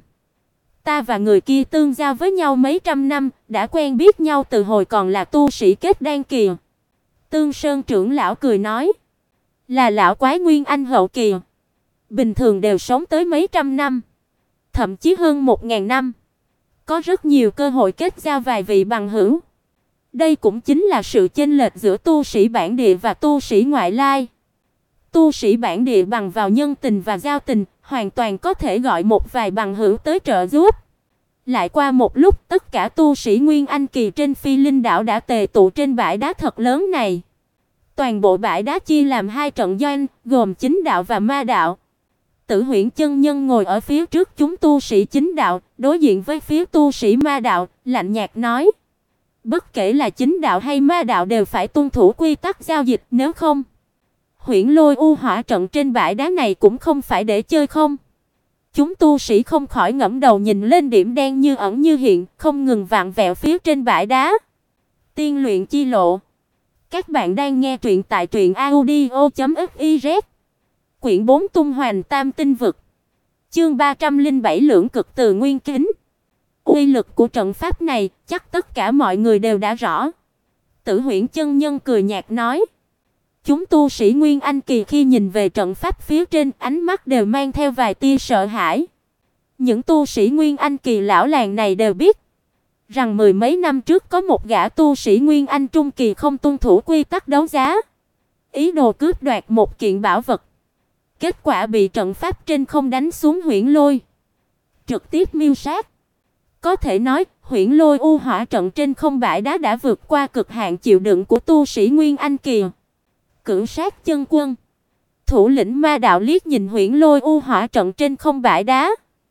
ta và người kia tương giao với nhau mấy trăm năm, đã quen biết nhau từ hồi còn là tu sĩ kết đan kỳ. Tương Sơn trưởng lão cười nói, là lão quái nguyên anh hậu kỳ, bình thường đều sống tới mấy trăm năm, thậm chí hơn 1000 năm, có rất nhiều cơ hội kết giao vài vị bằng hữu. Đây cũng chính là sự chênh lệch giữa tu sĩ bản địa và tu sĩ ngoại lai. Tu sĩ bản địa bằng vào nhân tình và giao tình, hoàn toàn có thể gọi một vài bằng hữu tới trợ giúp. Lại qua một lúc, tất cả tu sĩ Nguyên Anh kỳ trên Phi Linh đảo đã tề tụ trên bãi đá thật lớn này. Toàn bộ bãi đá chia làm hai trận doanh, gồm chính đạo và ma đạo. Tử Huyễn chân nhân ngồi ở phía trước chúng tu sĩ chính đạo, đối diện với phía tu sĩ ma đạo, lạnh nhạt nói: "Bất kể là chính đạo hay ma đạo đều phải tuân thủ quy tắc giao dịch, nếu không, Huyễn Lôi U Hỏa trận trên bãi đá này cũng không phải để chơi không." Chúng tu sĩ không khỏi ngẩng đầu nhìn lên điểm đen như ẩn như hiện, không ngừng vặn vẹo phía trên bãi đá. Tiên luyện chi lộ. Các bạn đang nghe truyện tại truyệnaudio.fiz. Quyển 4 Tung Hoành Tam Tinh Vực. Chương 307 Lưỡng Cực Từ Nguyên Kính. Uy lực của trận pháp này, chắc tất cả mọi người đều đã rõ. Tử Huyễn chân nhân cười nhạt nói: "Chúng tu sĩ Nguyên Anh kỳ khi nhìn về trận pháp phía trên, ánh mắt đều mang theo vài tia sợ hãi. Những tu sĩ Nguyên Anh kỳ lão làng này đều biết rằng mười mấy năm trước có một gã tu sĩ Nguyên Anh trung kỳ không tuân thủ quy tắc đấu giá, ý đồ cướp đoạt một kiện bảo vật. Kết quả bị trận pháp trên không đánh xuống Huyễn Lôi, trực tiếp miêu sát. Có thể nói, Huyễn Lôi U Hỏa trận trên không bãi đá đã vượt qua cực hạn chịu đựng của tu sĩ Nguyên Anh kỳ." Cửu Sát chân quân, thủ lĩnh ma đạo liếc nhìn Huyễn Lôi U Hỏa trận trên không bãi đá,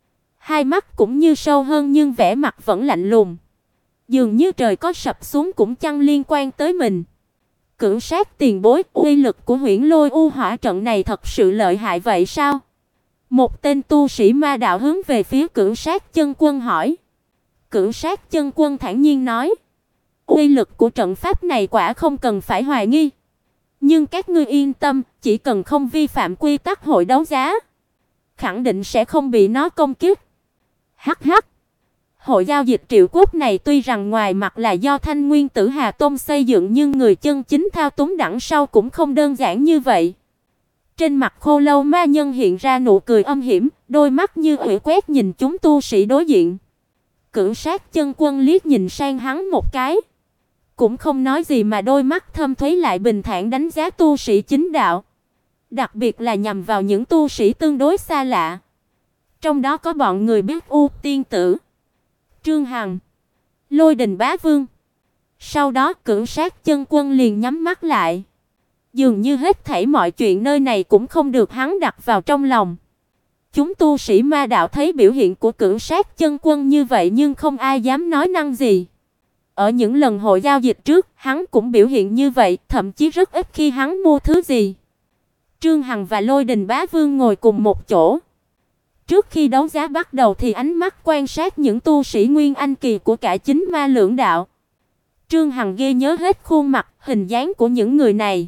hai mắt cũng như sâu hơn nhưng vẻ mặt vẫn lạnh lùng, dường như trời có sập xuống cũng chẳng liên quan tới mình. "Cửu Sát tiền bối, uy lực của Huyễn Lôi U Hỏa trận này thật sự lợi hại vậy sao?" Một tên tu sĩ ma đạo hướng về phía Cửu Sát chân quân hỏi. Cửu Sát chân quân thản nhiên nói: "Uy lực của trận pháp này quả không cần phải hoài nghi. Nhưng các ngươi yên tâm, chỉ cần không vi phạm quy tắc hội đấu giá, khẳng định sẽ không bị nó công kích." Hắc hắc. Hội giao dịch Triệu Quốc này tuy rằng ngoài mặt là do Thanh Nguyên Tử Hà Tông xây dựng, nhưng người chân chính thao túng đằng sau cũng không đơn giản như vậy. Trên mặt Khô Lâu ma nhân hiện ra nụ cười âm hiểm, đôi mắt như ủy quét nhìn chúng tu sĩ đối diện. Cửu Sát chân quân liếc nhìn sang hắn một cái, cũng không nói gì mà đôi mắt thâm thúy lại bình thản đánh giá tu sĩ chính đạo, đặc biệt là nhằm vào những tu sĩ tương đối xa lạ. Trong đó có bọn người Biết U tiên tử, Trương Hằng, Lôi Đình Bá Vương. Sau đó Cửu Sát chân quân liền nhắm mắt lại, dường như hết thảy mọi chuyện nơi này cũng không được hắn đặt vào trong lòng. Chúng tu sĩ ma đạo thấy biểu hiện của Cửu Sát chân quân như vậy nhưng không ai dám nói năng gì. Ở những lần hội giao dịch trước, hắn cũng biểu hiện như vậy, thậm chí rất ít khi hắn mua thứ gì. Trương Hằng và Lôi Đình Bá Vương ngồi cùng một chỗ. Trước khi đấu giá bắt đầu thì ánh mắt quan sát những tu sĩ Nguyên Anh kỳ của cả chính ma lưỡng đạo. Trương Hằng ghi nhớ hết khuôn mặt, hình dáng của những người này.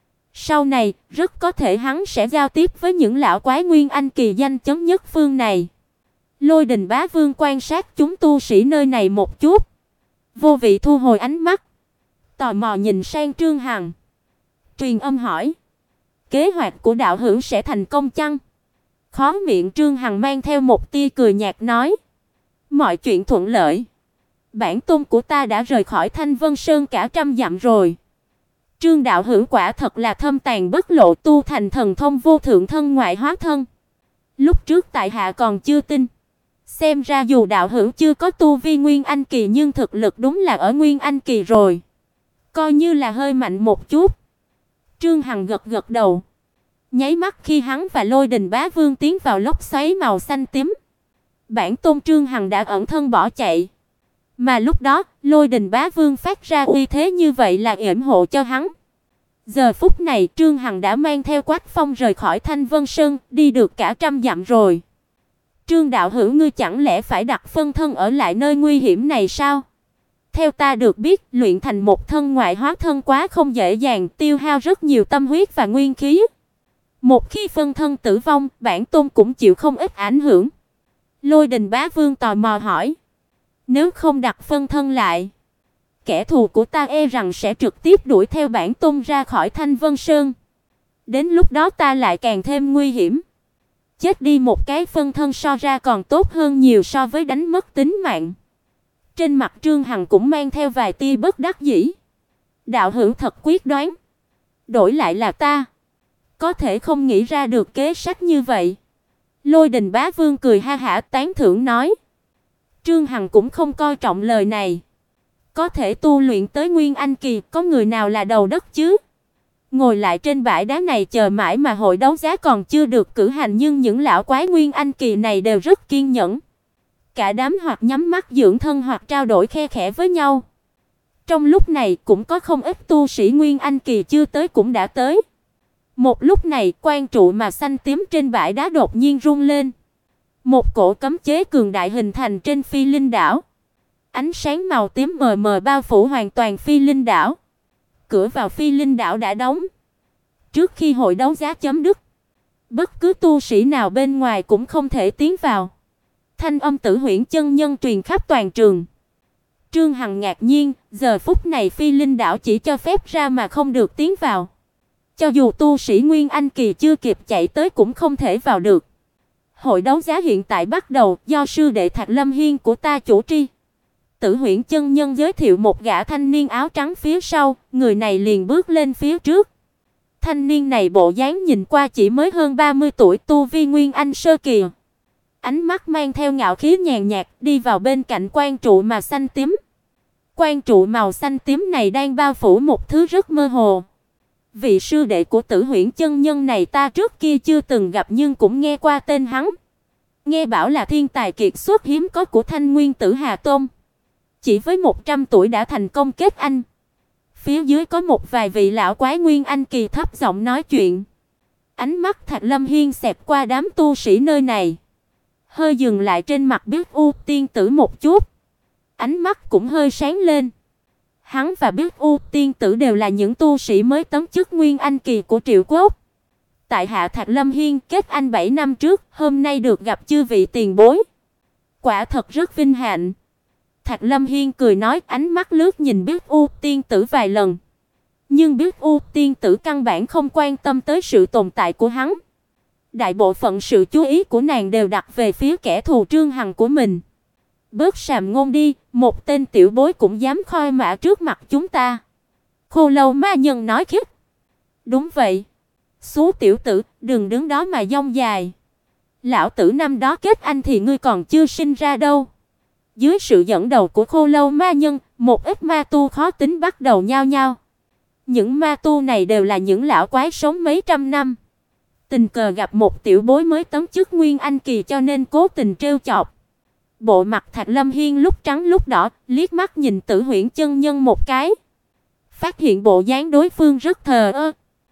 Sau này, rất có thể hắn sẽ giao tiếp với những lão quái Nguyên Anh kỳ danh chấn nhất phương này. Lôi Đình Bá Vương quan sát chúng tu sĩ nơi này một chút, vô vị thu hồi ánh mắt, tò mò nhìn sang Trương Hằng, truyền âm hỏi: "Kế hoạch của đạo hữu sẽ thành công chăng?" Khóe miệng Trương Hằng mang theo một tia cười nhạt nói: "Mọi chuyện thuận lợi. Bản tôn của ta đã rời khỏi Thanh Vân Sơn cả trăm dặm rồi." Trương đạo hữu quả thật là thâm tàng bất lộ, tu thành thần thông vô thượng thân ngoại hóa thân. Lúc trước tại hạ còn chưa tin. Xem ra dù đạo hữu chưa có tu vi Nguyên Anh kỳ nhưng thực lực đúng là ở Nguyên Anh kỳ rồi. Coi như là hơi mạnh một chút. Trương Hằng gật gật đầu. Nháy mắt khi hắn và Lôi Đình Bá Vương tiến vào lốc xoáy màu xanh tím, bản tôn Trương Hằng đã ẩn thân bỏ chạy. Mà lúc đó, Lôi Đình Bá Vương phát ra uy thế như vậy là yểm hộ cho hắn. Giờ phút này Trương Hằng đã mang theo Quách Phong rời khỏi Thanh Vân Sơn, đi được cả trăm dặm rồi. "Trương đạo hữu, ngươi chẳng lẽ phải đặt phân thân ở lại nơi nguy hiểm này sao?" Theo ta được biết, luyện thành một thân ngoại hóa thân quá không dễ dàng, tiêu hao rất nhiều tâm huyết và nguyên khí. Một khi phân thân tử vong, bản tôn cũng chịu không ít ảnh hưởng. Lôi Đình Bá Vương tò mò hỏi, nếu không đặt phân thân lại, kẻ thù của ta e rằng sẽ trực tiếp đuổi theo bản tôn ra khỏi Thanh Vân Sơn. Đến lúc đó ta lại càng thêm nguy hiểm. Chết đi một cái phân thân so ra còn tốt hơn nhiều so với đánh mất tính mạng. Trên mặt Trương Hằng cũng mang theo vài tia bất đắc dĩ. Đạo hữu thật quyết đoán. Đổi lại là ta, có thể không nghĩ ra được kế sách như vậy. Lôi Đình Bá Vương cười ha hả tán thưởng nói. Trương Hằng cũng không coi trọng lời này. Có thể tu luyện tới Nguyên Anh kỳ, có người nào là đầu đất chứ? Ngồi lại trên bãi đá này chờ mãi mà hội đấu giá còn chưa được cử hành, nhưng những lão quái Nguyên Anh kỳ này đều rất kiên nhẫn. Cả đám hoặc nhắm mắt dưỡng thân hoặc trao đổi khe khẽ với nhau. Trong lúc này cũng có không ít tu sĩ Nguyên Anh kỳ chưa tới cũng đã tới. Một lúc này, quan trụ màu xanh tím trên bãi đá đột nhiên rung lên. Một cổ cấm chế cường đại hình thành trên Phi Linh đảo. Ánh sáng màu tím mờ mờ bao phủ hoàn toàn Phi Linh đảo. Cửa vào Phi Linh đảo đã đóng. Trước khi hội đấu giá chấm dứt, bất cứ tu sĩ nào bên ngoài cũng không thể tiến vào. Thanh âm Tử Huyễn chân nhân truyền khắp toàn trường. Trương Hằng ngạc nhiên, giờ phút này Phi Linh đảo chỉ cho phép ra mà không được tiến vào. Cho dù tu sĩ Nguyên Anh kỳ chưa kịp chạy tới cũng không thể vào được. Hội đấu giá hiện tại bắt đầu, do sư đệ Thạch Lâm Hiên của ta chủ trì. Tử Huyễn chân nhân giới thiệu một gã thanh niên áo trắng phía sau, người này liền bước lên phía trước. Thanh niên này bộ dáng nhìn qua chỉ mới hơn 30 tuổi, tu vi Nguyên Anh sơ kỳ. Ánh mắt mang theo ngạo khí nhàn nhạt, đi vào bên cạnh quan trụ màu xanh tím. Quan trụ màu xanh tím này đang bao phủ một thứ rất mơ hồ. Vị sư đệ của Tử Huyễn chân nhân này ta trước kia chưa từng gặp nhưng cũng nghe qua tên hắn. Nghe bảo là thiên tài kiệt xuất hiếm có của Thanh Nguyên Tử Hà Tôn. Chỉ với 100 tuổi đã thành công kết anh. Phía dưới có một vài vị lão quái Nguyên Anh kỳ thấp giọng nói chuyện. Ánh mắt Thạch Lâm Hiên xẹt qua đám tu sĩ nơi này, hơi dừng lại trên mặt Biết U tiên tử một chút. Ánh mắt cũng hơi sáng lên. Hắn và Biết U tiên tử đều là những tu sĩ mới tấn chức Nguyên Anh kỳ của Triệu Quốc. Tại hạ Thạch Lâm Hiên kết anh 7 năm trước, hôm nay được gặp chư vị tiền bối, quả thật rất vinh hạnh. Thạch Lâm Hiên cười nói, ánh mắt lướt nhìn Biết U tiên tử vài lần. Nhưng Biết U tiên tử căn bản không quan tâm tới sự tồn tại của hắn. Đại bộ phận sự chú ý của nàng đều đặt về phía kẻ thù Trương Hằng của mình. Bớt sàm ngôn đi, một tên tiểu bối cũng dám khoi mã trước mặt chúng ta. Khô Lâu ma nhân nói khích. Đúng vậy. Xú tiểu tử, đừng đứng đó mà dông dài. Lão tử năm đó kết anh thì ngươi còn chưa sinh ra đâu. Dưới sự dẫn đầu của Khô Lâu ma nhân, một ít ma tu khó tính bắt đầu nhao nhao. Những ma tu này đều là những lão quái sống mấy trăm năm. Tình cờ gặp một tiểu bối mới tấn chức Nguyên Anh kỳ cho nên cố tình trêu chọc. Bộ mặt Thạch Lâm Hiên lúc trắng lúc đỏ, liếc mắt nhìn Tử Huyễn chân nhân một cái. Phát hiện bộ dáng đối phương rất thờ ơ.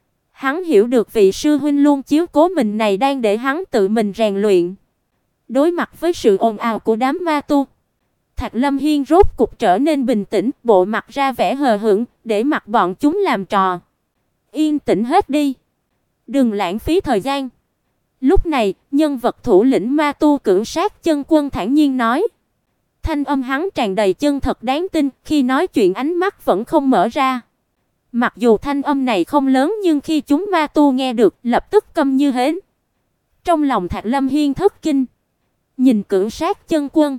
Hắn hiểu được vị sư huynh luôn chiếu cố mình này đang để hắn tự mình rèn luyện. Đối mặt với sự ồn ào của đám ma tu, Thạch Lâm Hiên rốt cục trở nên bình tĩnh, bộ mặt ra vẻ hờ hững, để mặc bọn chúng làm trò. Yên tĩnh hết đi, đừng lãng phí thời gian. Lúc này, nhân vật thủ lĩnh ma tu Cửu Sát Chân Quân thản nhiên nói. Thanh âm hắn tràn đầy chân thật đáng tin, khi nói chuyện ánh mắt vẫn không mở ra. Mặc dù thanh âm này không lớn nhưng khi chúng ma tu nghe được, lập tức câm như hến. Trong lòng Thạch Lâm Hiên thất kinh, nhìn Cửu Sát Chân Quân,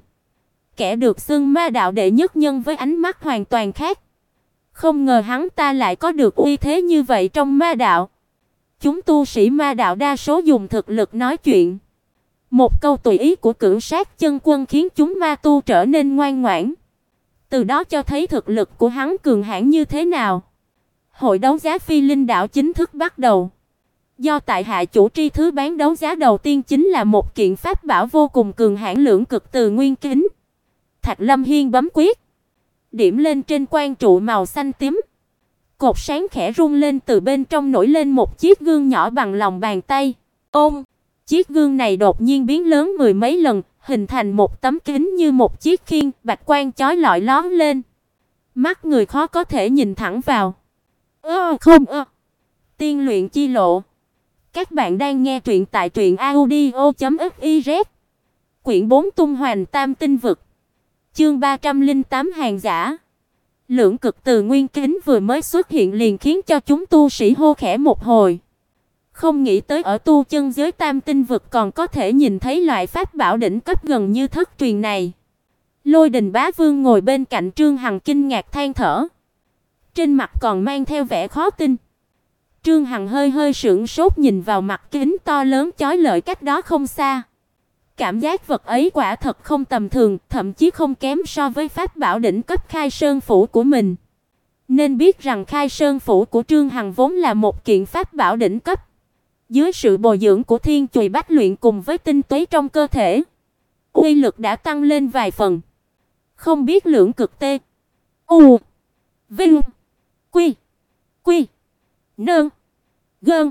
kẻ được xưng ma đạo đệ nhất nhân, với ánh mắt hoàn toàn khác. Không ngờ hắn ta lại có được uy thế như vậy trong ma đạo. Chúng tu sĩ ma đạo đa số dùng thực lực nói chuyện. Một câu tùy ý của Cửu Sát Chân Quân khiến chúng ma tu trở nên ngoan ngoãn. Từ đó cho thấy thực lực của hắn cường hãn như thế nào. Hội đấu giá Phi Linh đảo chính thức bắt đầu. Do tại hạ chủ trì, thứ bán đấu giá đầu tiên chính là một kiện pháp bảo vô cùng cường hãn lưỡng cực từ nguyên kính. Thạch Lâm Hiên bấm quyết, điểm lên trên quan trụ màu xanh tím. Cột sáng khẽ rung lên, từ bên trong nổi lên một chiếc gương nhỏ bằng lòng bàn tay. Ôm, chiếc gương này đột nhiên biến lớn mười mấy lần, hình thành một tấm kính như một chiếc khiên, bạch quang chói lọi lóe lên. Mắt người khó có thể nhìn thẳng vào. Không. Tiên luyện chi lộ. Các bạn đang nghe truyện tại truyệnaudio.fiz. Quyển 4 Tung Hoành Tam Tinh Vực. Chương 308 Hàng giả. Lưỡng cực từ nguyên kính vừa mới xuất hiện liền khiến cho chúng tu sĩ hô khẽ một hồi. Không nghĩ tới ở tu chân giới Tam Tinh Vực còn có thể nhìn thấy loại pháp bảo đỉnh cấp gần như thất truyền này. Lôi Đình Bá Vương ngồi bên cạnh Trương Hằng kinh ngạc than thở, trên mặt còn mang theo vẻ khó tin. Trương Hằng hơi hơi sững sốt nhìn vào mặt kính to lớn chói lọi cách đó không xa. Cảm giác vật ấy quả thật không tầm thường, thậm chí không kém so với pháp bảo đỉnh cấp Khai Sơn phủ của mình. Nên biết rằng Khai Sơn phủ của Trương Hằng vốn là một kiện pháp bảo đỉnh cấp. Dưới sự bồi dưỡng của Thiên Chùy Bách Luyện cùng với tinh túy trong cơ thể, uy lực đã tăng lên vài phần. Không biết lưỡng cực tê Vinh Quy Nơn Gơn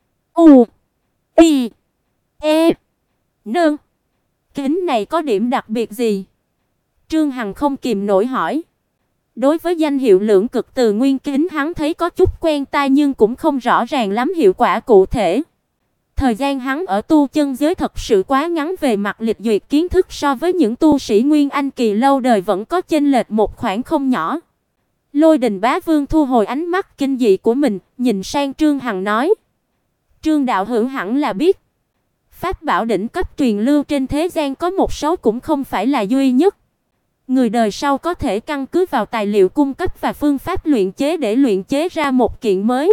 Nơn kính này có điểm đặc biệt gì? Trương Hằng không kìm nổi hỏi. Đối với danh hiệu lưỡng cực từ nguyên kính hắn thấy có chút quen tai nhưng cũng không rõ ràng lắm hiệu quả cụ thể. Thời gian hắn ở tu chân giới thật sự quá ngắn, về mặt lịch duyệt kiến thức so với những tu sĩ Nguyên Anh kỳ lâu đời vẫn có chênh lệch một khoảng không nhỏ. Lôi Đình Bá Vương thu hồi ánh mắt kinh dị của mình, nhìn sang Trương Hằng nói: "Trương đạo hữu hẳn là biết, pháp bảo đỉnh cấp truyền lưu trên thế gian có một số cũng không phải là duy nhất. Người đời sau có thể căn cứ vào tài liệu cung cấp và phương pháp luyện chế để luyện chế ra một kiện mới.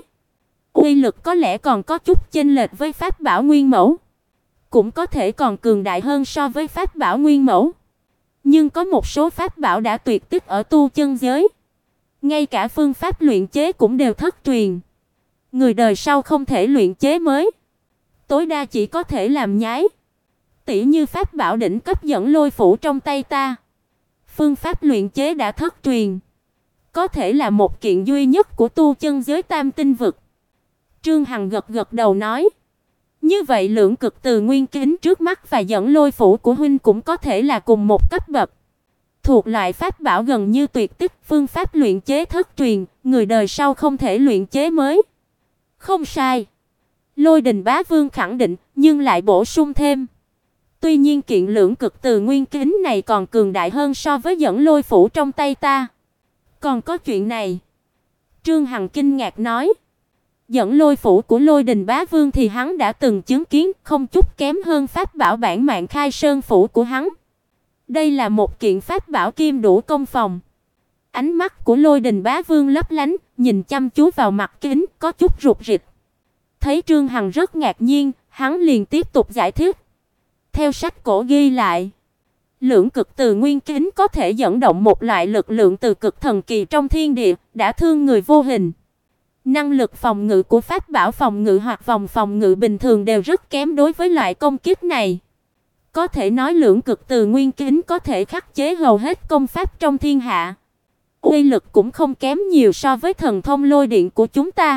Uy lực có lẽ còn có chút chênh lệch với pháp bảo nguyên mẫu, cũng có thể còn cường đại hơn so với pháp bảo nguyên mẫu. Nhưng có một số pháp bảo đã tuyệt tích ở tu chân giới, ngay cả phương pháp luyện chế cũng đều thất truyền. Người đời sau không thể luyện chế mới, tối đa chỉ có thể làm nhái. Tỉ như pháp bảo đỉnh cấp Dẫn Lôi phủ trong tay ta, phương pháp luyện chế đã thất truyền, có thể là một kiện duy nhất của tu chân giới Tam Tinh Vực." Trương Hằng gật gật đầu nói: "Như vậy lưỡng cực từ nguyên kính trước mắt và Dẫn Lôi phủ của huynh cũng có thể là cùng một cấp bậc, thuộc loại pháp bảo gần như tuyệt tích, phương pháp luyện chế thất truyền, người đời sau không thể luyện chế mới." "Không sai." Lôi Đình Bá Vương khẳng định, nhưng lại bổ sung thêm: "Tuy nhiên kiện lưỡng cực từ nguyên kính này còn cường đại hơn so với Dẫn Lôi phủ trong tay ta." "Còn có chuyện này?" Trương Hằng kinh ngạc nói. Dẫn Lôi phủ của Lôi Đình Bá Vương thì hắn đã từng chứng kiến, không chút kém hơn pháp bảo bản mạng Khai Sơn phủ của hắn. Đây là một kiện pháp bảo kim đủ công phòng. Ánh mắt của Lôi Đình Bá Vương lấp lánh, nhìn chăm chú vào mặt kính, có chút rụt rịch. Thấy Trương Hằng rất ngạc nhiên, hắn liền tiếp tục giải thích. Theo sách cổ ghi lại, lưỡng cực từ nguyên kính có thể dẫn động một loại lực lượng từ cực thần kỳ trong thiên địa, đã thương người vô hình. Năng lực phòng ngự của pháp bảo phòng ngự hoặc vòng phòng ngự bình thường đều rất kém đối với loại công kích này. Có thể nói lưỡng cực từ nguyên kính có thể khắc chế hầu hết công pháp trong thiên hạ. Uy lực cũng không kém nhiều so với thần thông lôi điện của chúng ta.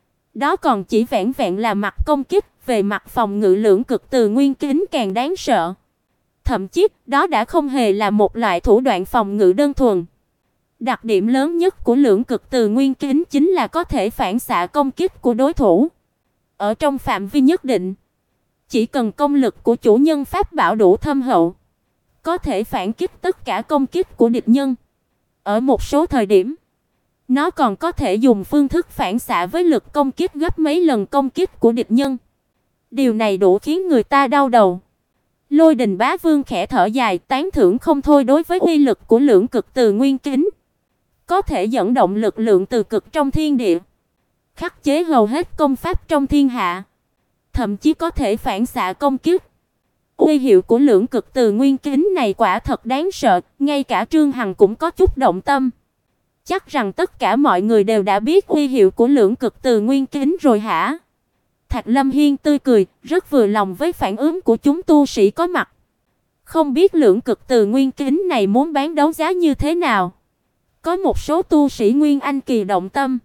Đó còn chỉ vẹn vẹn là mặt công kích, về mặt phòng ngự lưỡng cực từ nguyên kính càng đáng sợ. Thậm chí, đó đã không hề là một loại thủ đoạn phòng ngự đơn thuần. Đặc điểm lớn nhất của lưỡng cực từ nguyên kính chính là có thể phản xạ công kích của đối thủ. Ở trong phạm vi nhất định, chỉ cần công lực của chủ nhân pháp bảo đủ thâm hậu, có thể phản kích tất cả công kích của địch nhân. Ở một số thời điểm, nó còn có thể dùng phương thức phản xạ với lực công kích gấp mấy lần công kích của địch nhân. Điều này đủ khiến người ta đau đầu. Lôi Đình Bá Vương khẽ thở dài, tán thưởng không thôi đối với uy lực của lưỡng cực từ nguyên kính. Có thể dẫn động lực lượng từ cực trong thiên địa, khắc chế hầu hết công pháp trong thiên hạ, thậm chí có thể phản xạ công kích. Uy hiệu của lưỡng cực từ nguyên kính này quả thật đáng sợ, ngay cả Trương Hằng cũng có chút động tâm. Chắc rằng tất cả mọi người đều đã biết uy hiệu của lưỡng cực từ nguyên kính rồi hả? Thạch Lâm Hiên tươi cười, rất vừa lòng với phản ứng của chúng tu sĩ có mặt. Không biết lưỡng cực từ nguyên kính này muốn bán đấu giá như thế nào? Có một số tu sĩ Nguyên Anh kỳ động tâm.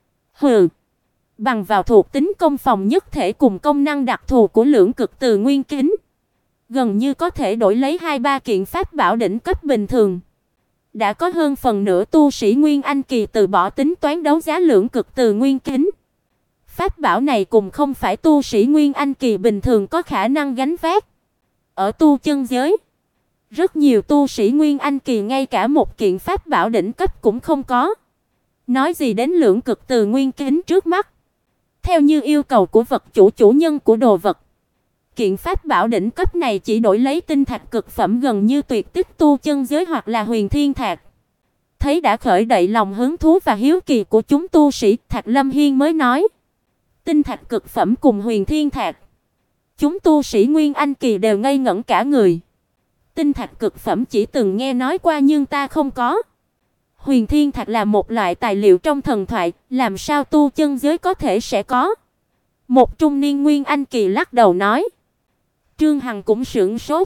Bằng vào thuộc tính công phòng nhất thể cùng công năng đặc thù của lưỡng cực từ nguyên kính, gần như có thể đổi lấy 2-3 kiện pháp bảo đỉnh cấp bình thường. Đã có hơn phần nửa tu sĩ Nguyên Anh kỳ từ bỏ tính toán đấu giá lưỡng cực từ nguyên kính. Pháp bảo này cùng không phải tu sĩ Nguyên Anh kỳ bình thường có khả năng gánh vác. Ở tu chân giới, rất nhiều tu sĩ Nguyên Anh kỳ ngay cả một kiện pháp bảo đỉnh cấp cũng không có. Nói gì đến lưỡng cực từ nguyên kính trước mắt. Theo như yêu cầu của vật chủ nhân của đồ vật, kiện pháp bảo đỉnh cấp này chỉ đổi lấy tinh thạch cực phẩm gần như tuyệt tích tu chân giới hoặc là huyền thiên thạch. Thấy đã khởi đậy lòng hứng thú và hiếu kỳ của chúng tu sĩ, Thạch Lâm Hiên mới nói: tinh thạch cực phẩm cùng huyền thiên thạch. Chúng tu sĩ Nguyên Anh kỳ đều ngây ngẩn cả người. Tinh thạch cực phẩm chỉ từng nghe nói qua nhưng ta không có. Huyền thiên thạch là một loại tài liệu trong thần thoại, làm sao tu chân giới có thể sẽ có? Một trung niên Nguyên Anh kỳ lắc đầu nói. Trương Hằng cũng sửng sốt.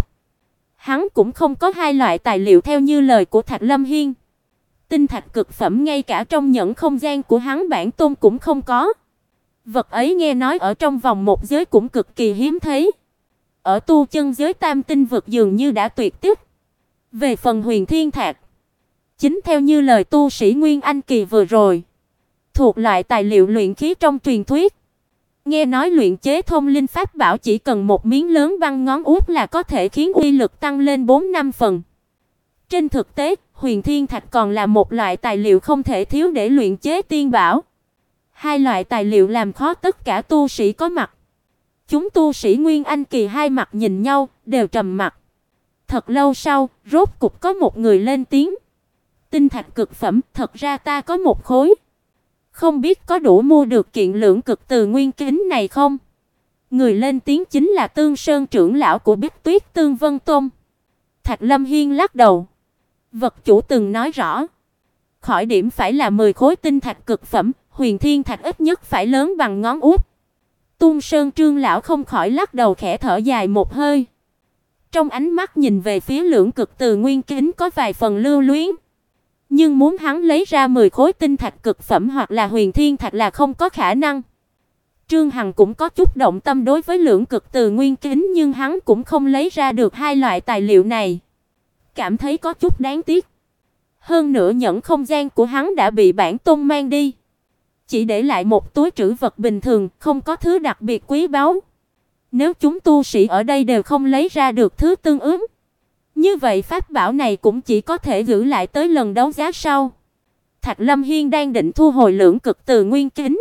Hắn cũng không có hai loại tài liệu theo như lời của Thạch Lâm Hiên. Tinh thạch cực phẩm ngay cả trong nhẫn không gian của hắn bản tôn cũng không có. Vật ấy nghe nói ở trong vòng một giới cũng cực kỳ hiếm thấy. Ở tu chân giới tam tinh vực dường như đã tuyệt tích. Về phần huyền thiên thạch, chính theo như lời tu sĩ Nguyên Anh kỳ vừa rồi, thuộc loại tài liệu luyện khí trong truyền thuyết. Nghe nói luyện chế thông linh pháp bảo chỉ cần một miếng lớn băng ngón út là có thể khiến uy lực tăng lên 4-5 phần. Trên thực tế, huyền thiên thạch còn là một loại tài liệu không thể thiếu để luyện chế tiên bảo. Hai loại tài liệu làm khó tất cả tu sĩ có mặt. Chúng tu sĩ Nguyên Anh kỳ hai mặt nhìn nhau, đều trầm mặc. Thật lâu sau, rốt cục có một người lên tiếng. Tinh thạch cực phẩm, thật ra ta có một khối. Không biết có đủ mua được kiện lưỡng cực từ nguyên kính này không? Người lên tiếng chính là Tương Sơn trưởng lão của Bích Tuyết Tương Vân Tôn. Thạch Lâm Hiên lắc đầu. Vật chủ từng nói rõ, khỏi điểm phải là 10 khối tinh thạch cực phẩm, huyền thiên thạch ít nhất phải lớn bằng ngón út. Tung Sơn Trương lão không khỏi lắc đầu khẽ thở dài một hơi. Trong ánh mắt nhìn về phía lưỡng cực từ nguyên kính có vài phần lưu luyến. Nhưng muốn hắn lấy ra 10 khối tinh thạch cực phẩm hoặc là huyền thiên thạch là không có khả năng. Trương Hằng cũng có chút động tâm đối với lưỡng cực từ nguyên kính nhưng hắn cũng không lấy ra được hai loại tài liệu này. Cảm thấy có chút đáng tiếc. Hơn nữa nhẫn không gian của hắn đã bị bản tôn mang đi. Chỉ để lại một túi trữ vật bình thường, không có thứ đặc biệt quý báu. Nếu chúng tu sĩ ở đây đều không lấy ra được thứ tương ứng, như vậy pháp bảo này cũng chỉ có thể giữ lại tới lần đấu giá sau. Thạch Lâm Hiên đang định thu hồi lưỡng cực từ nguyên kính.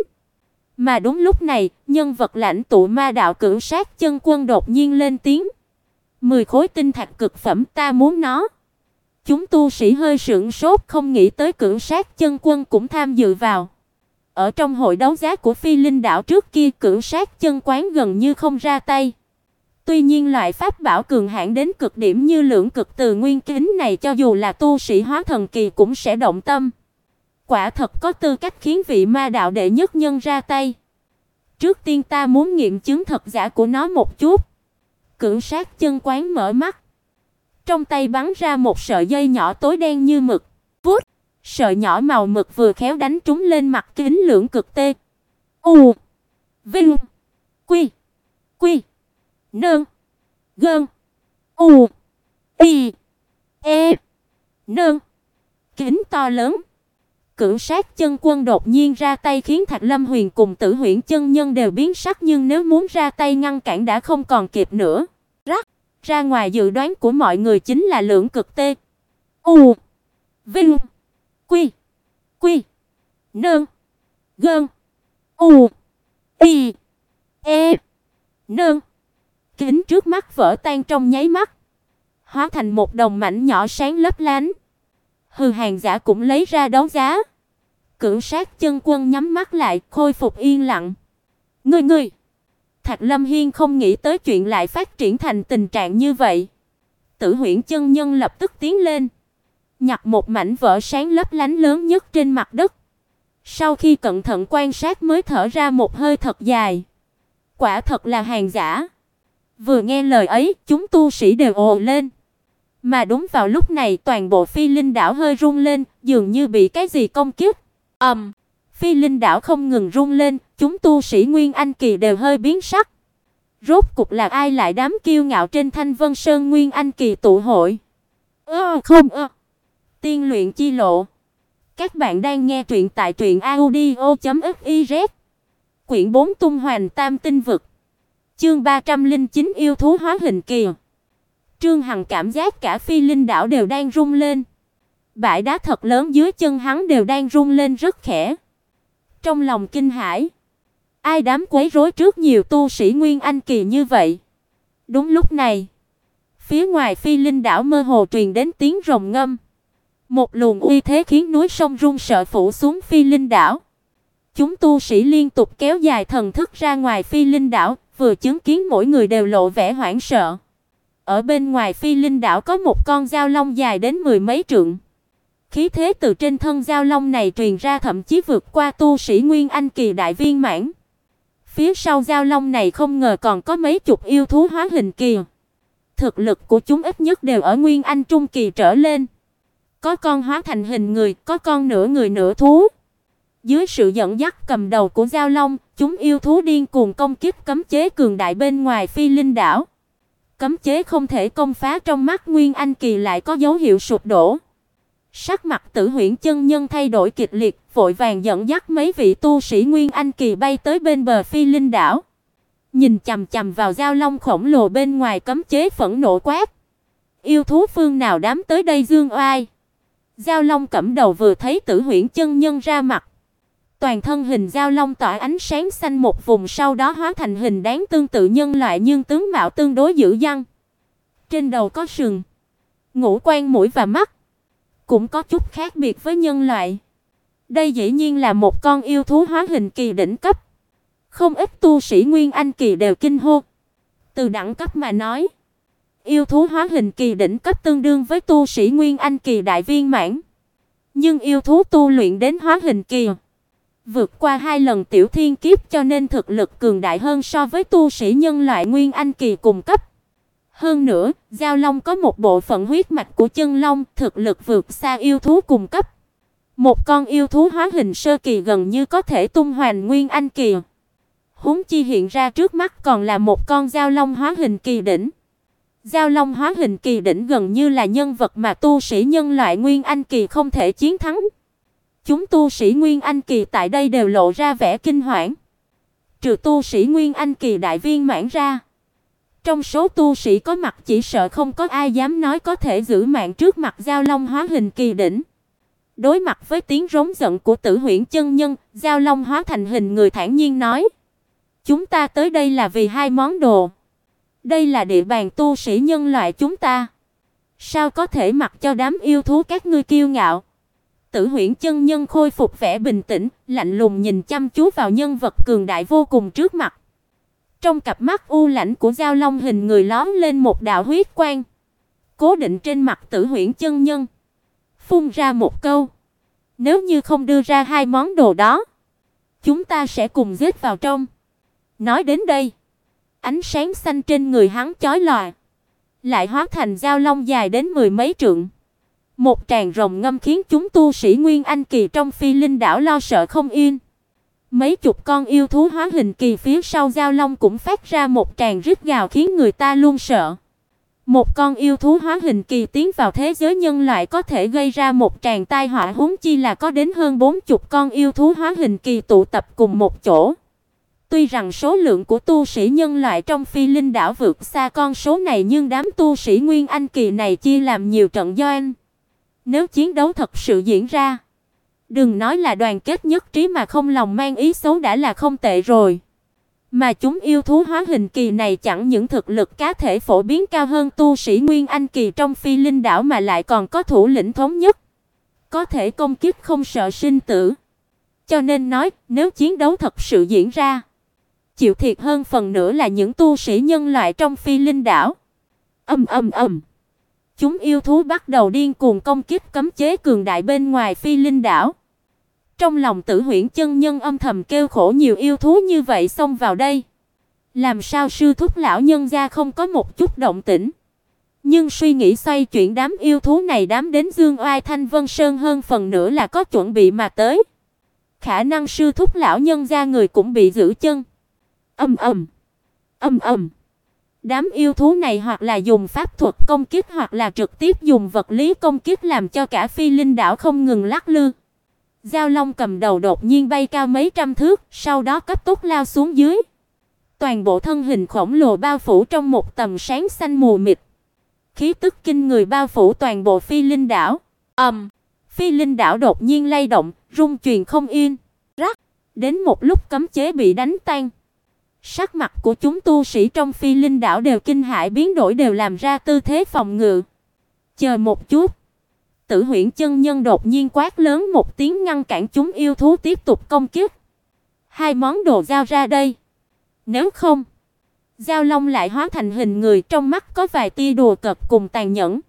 Mà đúng lúc này, nhân vật lãnh tụ ma đạo Cửu Sát Chân Quân đột nhiên lên tiếng. 10 khối tinh thạch cực phẩm ta muốn nó. Chúng tu sĩ hơi sửng sốt không nghĩ tới Cửu Sát Chân Quân cũng tham dự vào. Ở trong hội đấu giá của Phi Linh đảo trước kia Cửu Sát Chân Quán gần như không ra tay. Tuy nhiên loại pháp bảo cường hãn đến cực điểm như lưỡng cực từ nguyên kính này cho dù là tu sĩ hóa thần kỳ cũng sẽ động tâm. Quả thật có tư cách khiến vị ma đạo đệ nhất nhân ra tay. Trước tiên ta muốn nghiệm chứng thật giả của nó một chút. Cửu Sát Chân Quán mở mắt. Trong tay bắn ra một sợi dây nhỏ tối đen như mực. Vút, sợi nhỏ màu mực vừa khéo đánh trúng lên mặt kính lưỡng cực tê. U, Vinh, Quy, Quy, Nơn, Gơn, U, Y, E, Nơn. Kính to lớn. Cửu Sát Chân Quân đột nhiên ra tay khiến Thạch Lâm Huyền cùng Tử Huyễn chân nhân đều biến sắc nhưng nếu muốn ra tay ngăn cản đã không còn kịp nữa. Rắc, ra ngoài dự đoán của mọi người chính là lưỡng cực tê. U, Vinh, Quy, Quy, Nơn, Gơn, U, Y, E, Nơn. Kính trước mắt vỡ tan trong nháy mắt, hóa thành một đồng mảnh nhỏ sáng lấp lánh. Hư hàng giả cũng lấy ra đấu giá. Cửu Sát Chân Quân nhắm mắt lại, khôi phục yên lặng. Ngươi. Thạch Lâm Hiên không nghĩ tới chuyện lại phát triển thành tình trạng như vậy. Tử Huyễn chân nhân lập tức tiến lên, nhặt một mảnh vỡ sáng lấp lánh lớn nhất trên mặt đất. Sau khi cẩn thận quan sát mới thở ra một hơi thật dài. Quả thật là hàng giả. Vừa nghe lời ấy, chúng tu sĩ đều ồ lên. Mà đúng vào lúc này, toàn bộ Phi Linh đảo hơi rung lên, dường như bị cái gì công kích. Phi Linh đảo không ngừng rung lên, chúng tu sĩ Nguyên Anh kỳ đều hơi biến sắc. Rốt cục là ai lại dám kiêu ngạo trên Thanh Vân Sơn Nguyên Anh kỳ tụ hội? Tìm tiên luyện chi lộ. Các bạn đang nghe truyện tại truyệnaudio.fiz. Quyển 4 Tung Hoành Tam Tinh Vực. Chương 309 Yêu thú hóa hình kỳ. Trương Hằng cảm giác cả Phi Linh đảo đều đang rung lên. Bãi đá thật lớn dưới chân hắn đều đang rung lên rất khẽ. Trong lòng kinh hãi, ai dám quấy rối trước nhiều tu sĩ Nguyên Anh kỳ như vậy? Đúng lúc này, phía ngoài Phi Linh đảo mơ hồ truyền đến tiếng rồng ngâm. Một luồng uy thế khiến núi sông rung sợ phủ xuống Phi Linh đảo. Chúng tu sĩ liên tục kéo dài thần thức ra ngoài Phi Linh đảo, vừa chứng kiến mỗi người đều lộ vẻ hoảng sợ. Ở bên ngoài Phi Linh đảo có một con dao long dài đến mười mấy trượng. Khí thế từ trên thân dao long này truyền ra thậm chí vượt qua tu sĩ Nguyên Anh kỳ đại viên mãn. Phía sau dao long này không ngờ còn có mấy chục yêu thú hóa hình kỳ. Thực lực của chúng ít nhất đều ở Nguyên Anh trung kỳ trở lên. Có con hóa thành hình người, có con nửa người nửa thú. Dưới sự dẫn dắt cầm đầu của dao long, chúng yêu thú điên cuồng công kích cấm chế cường đại bên ngoài Phi Linh đảo. Cấm chế không thể công phá trong mắt Nguyên Anh kỳ lại có dấu hiệu sụp đổ. Sắc mặt Tử Huyễn chân nhân thay đổi kịch liệt, vội vàng dẫn dắt mấy vị tu sĩ Nguyên Anh kỳ bay tới bên bờ Phi Linh đảo. Nhìn chằm chằm vào dao long khổng lồ bên ngoài cấm chế phẫn nộ quát: "Yêu thú phương nào dám tới đây dương oai?" Dao long cẫm đầu vừa thấy Tử Huyễn chân nhân ra mặt, toàn thân hình dao long tỏa ánh sáng xanh một vùng, sau đó hóa thành hình dáng tương tự nhân loại nhưng tướng mạo tương đối dữ dằn. Trên đầu có sừng, ngũ quan mũi và mắt cũng có chút khác biệt với nhân loại. Đây dĩ nhiên là một con yêu thú hóa hình kỳ đỉnh cấp. Không ít tu sĩ Nguyên Anh kỳ đều kinh hô. Từ đẳng cấp mà nói, yêu thú hóa hình kỳ đỉnh cấp tương đương với tu sĩ Nguyên Anh kỳ đại viên mãn. Nhưng yêu thú tu luyện đến hóa hình kỳ, vượt qua 2 lần tiểu thiên kiếp, cho nên thực lực cường đại hơn so với tu sĩ nhân loại Nguyên Anh kỳ cùng cấp. Hơn nữa, dao long có một bộ phận huyết mạch của chân long, thực lực vượt xa yêu thú cùng cấp. Một con yêu thú hóa hình sơ kỳ gần như có thể tung hoành Nguyên Anh kỳ. Huống chi hiện ra trước mắt còn là một con dao long hóa hình kỳ đỉnh. Dao long hóa hình kỳ đỉnh gần như là nhân vật mà tu sĩ nhân loại Nguyên Anh kỳ không thể chiến thắng. Chúng tu sĩ Nguyên Anh kỳ tại đây đều lộ ra vẻ kinh hoảng. Trừ tu sĩ Nguyên Anh kỳ đại viên mãn ra, trong số tu sĩ có mặt chỉ sợ không có ai dám nói có thể giữ mạng trước mặt dao long hóa hình kỳ đỉnh. Đối mặt với tiếng rống giận của Tử Huyễn chân nhân, dao long hóa thành hình người thản nhiên nói: "Chúng ta tới đây là vì 2 món đồ. Đây là địa bàn tu sĩ nhân loại chúng ta. Sao có thể mặc cho đám yêu thú các ngươi kiêu ngạo?" Tử Huyễn chân nhân khôi phục vẻ bình tĩnh, lạnh lùng nhìn chăm chú vào nhân vật cường đại vô cùng trước mặt. Trong cặp mắt u lãnh của dao long hình người lóe lên một đạo huyết quang, cố định trên mặt Tử Huyễn chân nhân, phun ra một câu: "Nếu như không đưa ra 2 món đồ đó, chúng ta sẽ cùng giết vào trong." Nói đến đây, ánh sáng xanh trên người hắn chói lòa, lại hóa thành dao long dài đến mười mấy trượng. Một tràng rồng ngâm khiến chúng tu sĩ Nguyên Anh kỳ trong Phi Linh đảo lo sợ không yên. Mấy chục con yêu thú hóa hình kỳ phía sau dao long cũng phát ra một tràng rít gào khiến người ta luôn sợ. Một con yêu thú hóa hình kỳ tiến vào thế giới nhân loại có thể gây ra một tràng tai họa, huống chi là có đến hơn 40 con yêu thú hóa hình kỳ tụ tập cùng một chỗ. Tuy rằng số lượng của tu sĩ nhân loại trong Phi Linh đảo vượt xa con số này, nhưng đám tu sĩ Nguyên Anh kỳ này chia làm nhiều trận doanh. Nếu chiến đấu thật sự diễn ra, đừng nói là đoàn kết nhất trí mà không lòng mang ý xấu đã là không tệ rồi. Mà chúng yêu thú hóa hình kỳ này chẳng những thực lực cá thể phổ biến cao hơn tu sĩ Nguyên Anh kỳ trong Phi Linh đảo mà lại còn có thủ lĩnh thống nhất, có thể công kích không sợ sinh tử. Cho nên nói, nếu chiến đấu thật sự diễn ra, chịu thiệt hơn phần nữa là những tu sĩ nhân loại trong Phi Linh đảo. Chúng yêu thú bắt đầu điên cuồng công kích cấm chế cường đại bên ngoài Phi Linh đảo. Trong lòng Tử Huyễn chân nhân âm thầm kêu khổ, nhiều yêu thú như vậy xông vào đây, làm sao sư thúc lão nhân gia không có một chút động tĩnh. Nhưng suy nghĩ xoay chuyển, đám yêu thú này đám đến Dương Oai Thanh Vân Sơn hơn phần nữa là có chuẩn bị mà tới. Khả năng sư thúc lão nhân gia người cũng bị giữ chân. Đám yêu thú này hoặc là dùng pháp thuật công kích hoặc là trực tiếp dùng vật lý công kích làm cho cả Phi Linh đảo không ngừng lắc lư. Giao Long cầm đầu đột nhiên bay cao mấy trăm thước, sau đó cấp tốc lao xuống dưới. Toàn bộ thân hình khổng lồ bao phủ trong một tầng sáng xanh mù mịt. Khí tức kinh người bao phủ toàn bộ Phi Linh đảo. Phi Linh đảo đột nhiên lay động, rung chuyển không yên. Rắc, đến một lúc cấm chế bị đánh tan. Sắc mặt của chúng tu sĩ trong Phi Linh đảo đều kinh hãi biến đổi, đều làm ra tư thế phòng ngự. Chờ một chút. Tử Huyễn chân nhân đột nhiên quát lớn một tiếng ngăn cản chúng yêu thú tiếp tục công kích. Hai món đồ giao ra đây. Nếu không, Giao Long lại hóa thành hình người, trong mắt có vài tia đùa cợt cùng tàn nhẫn.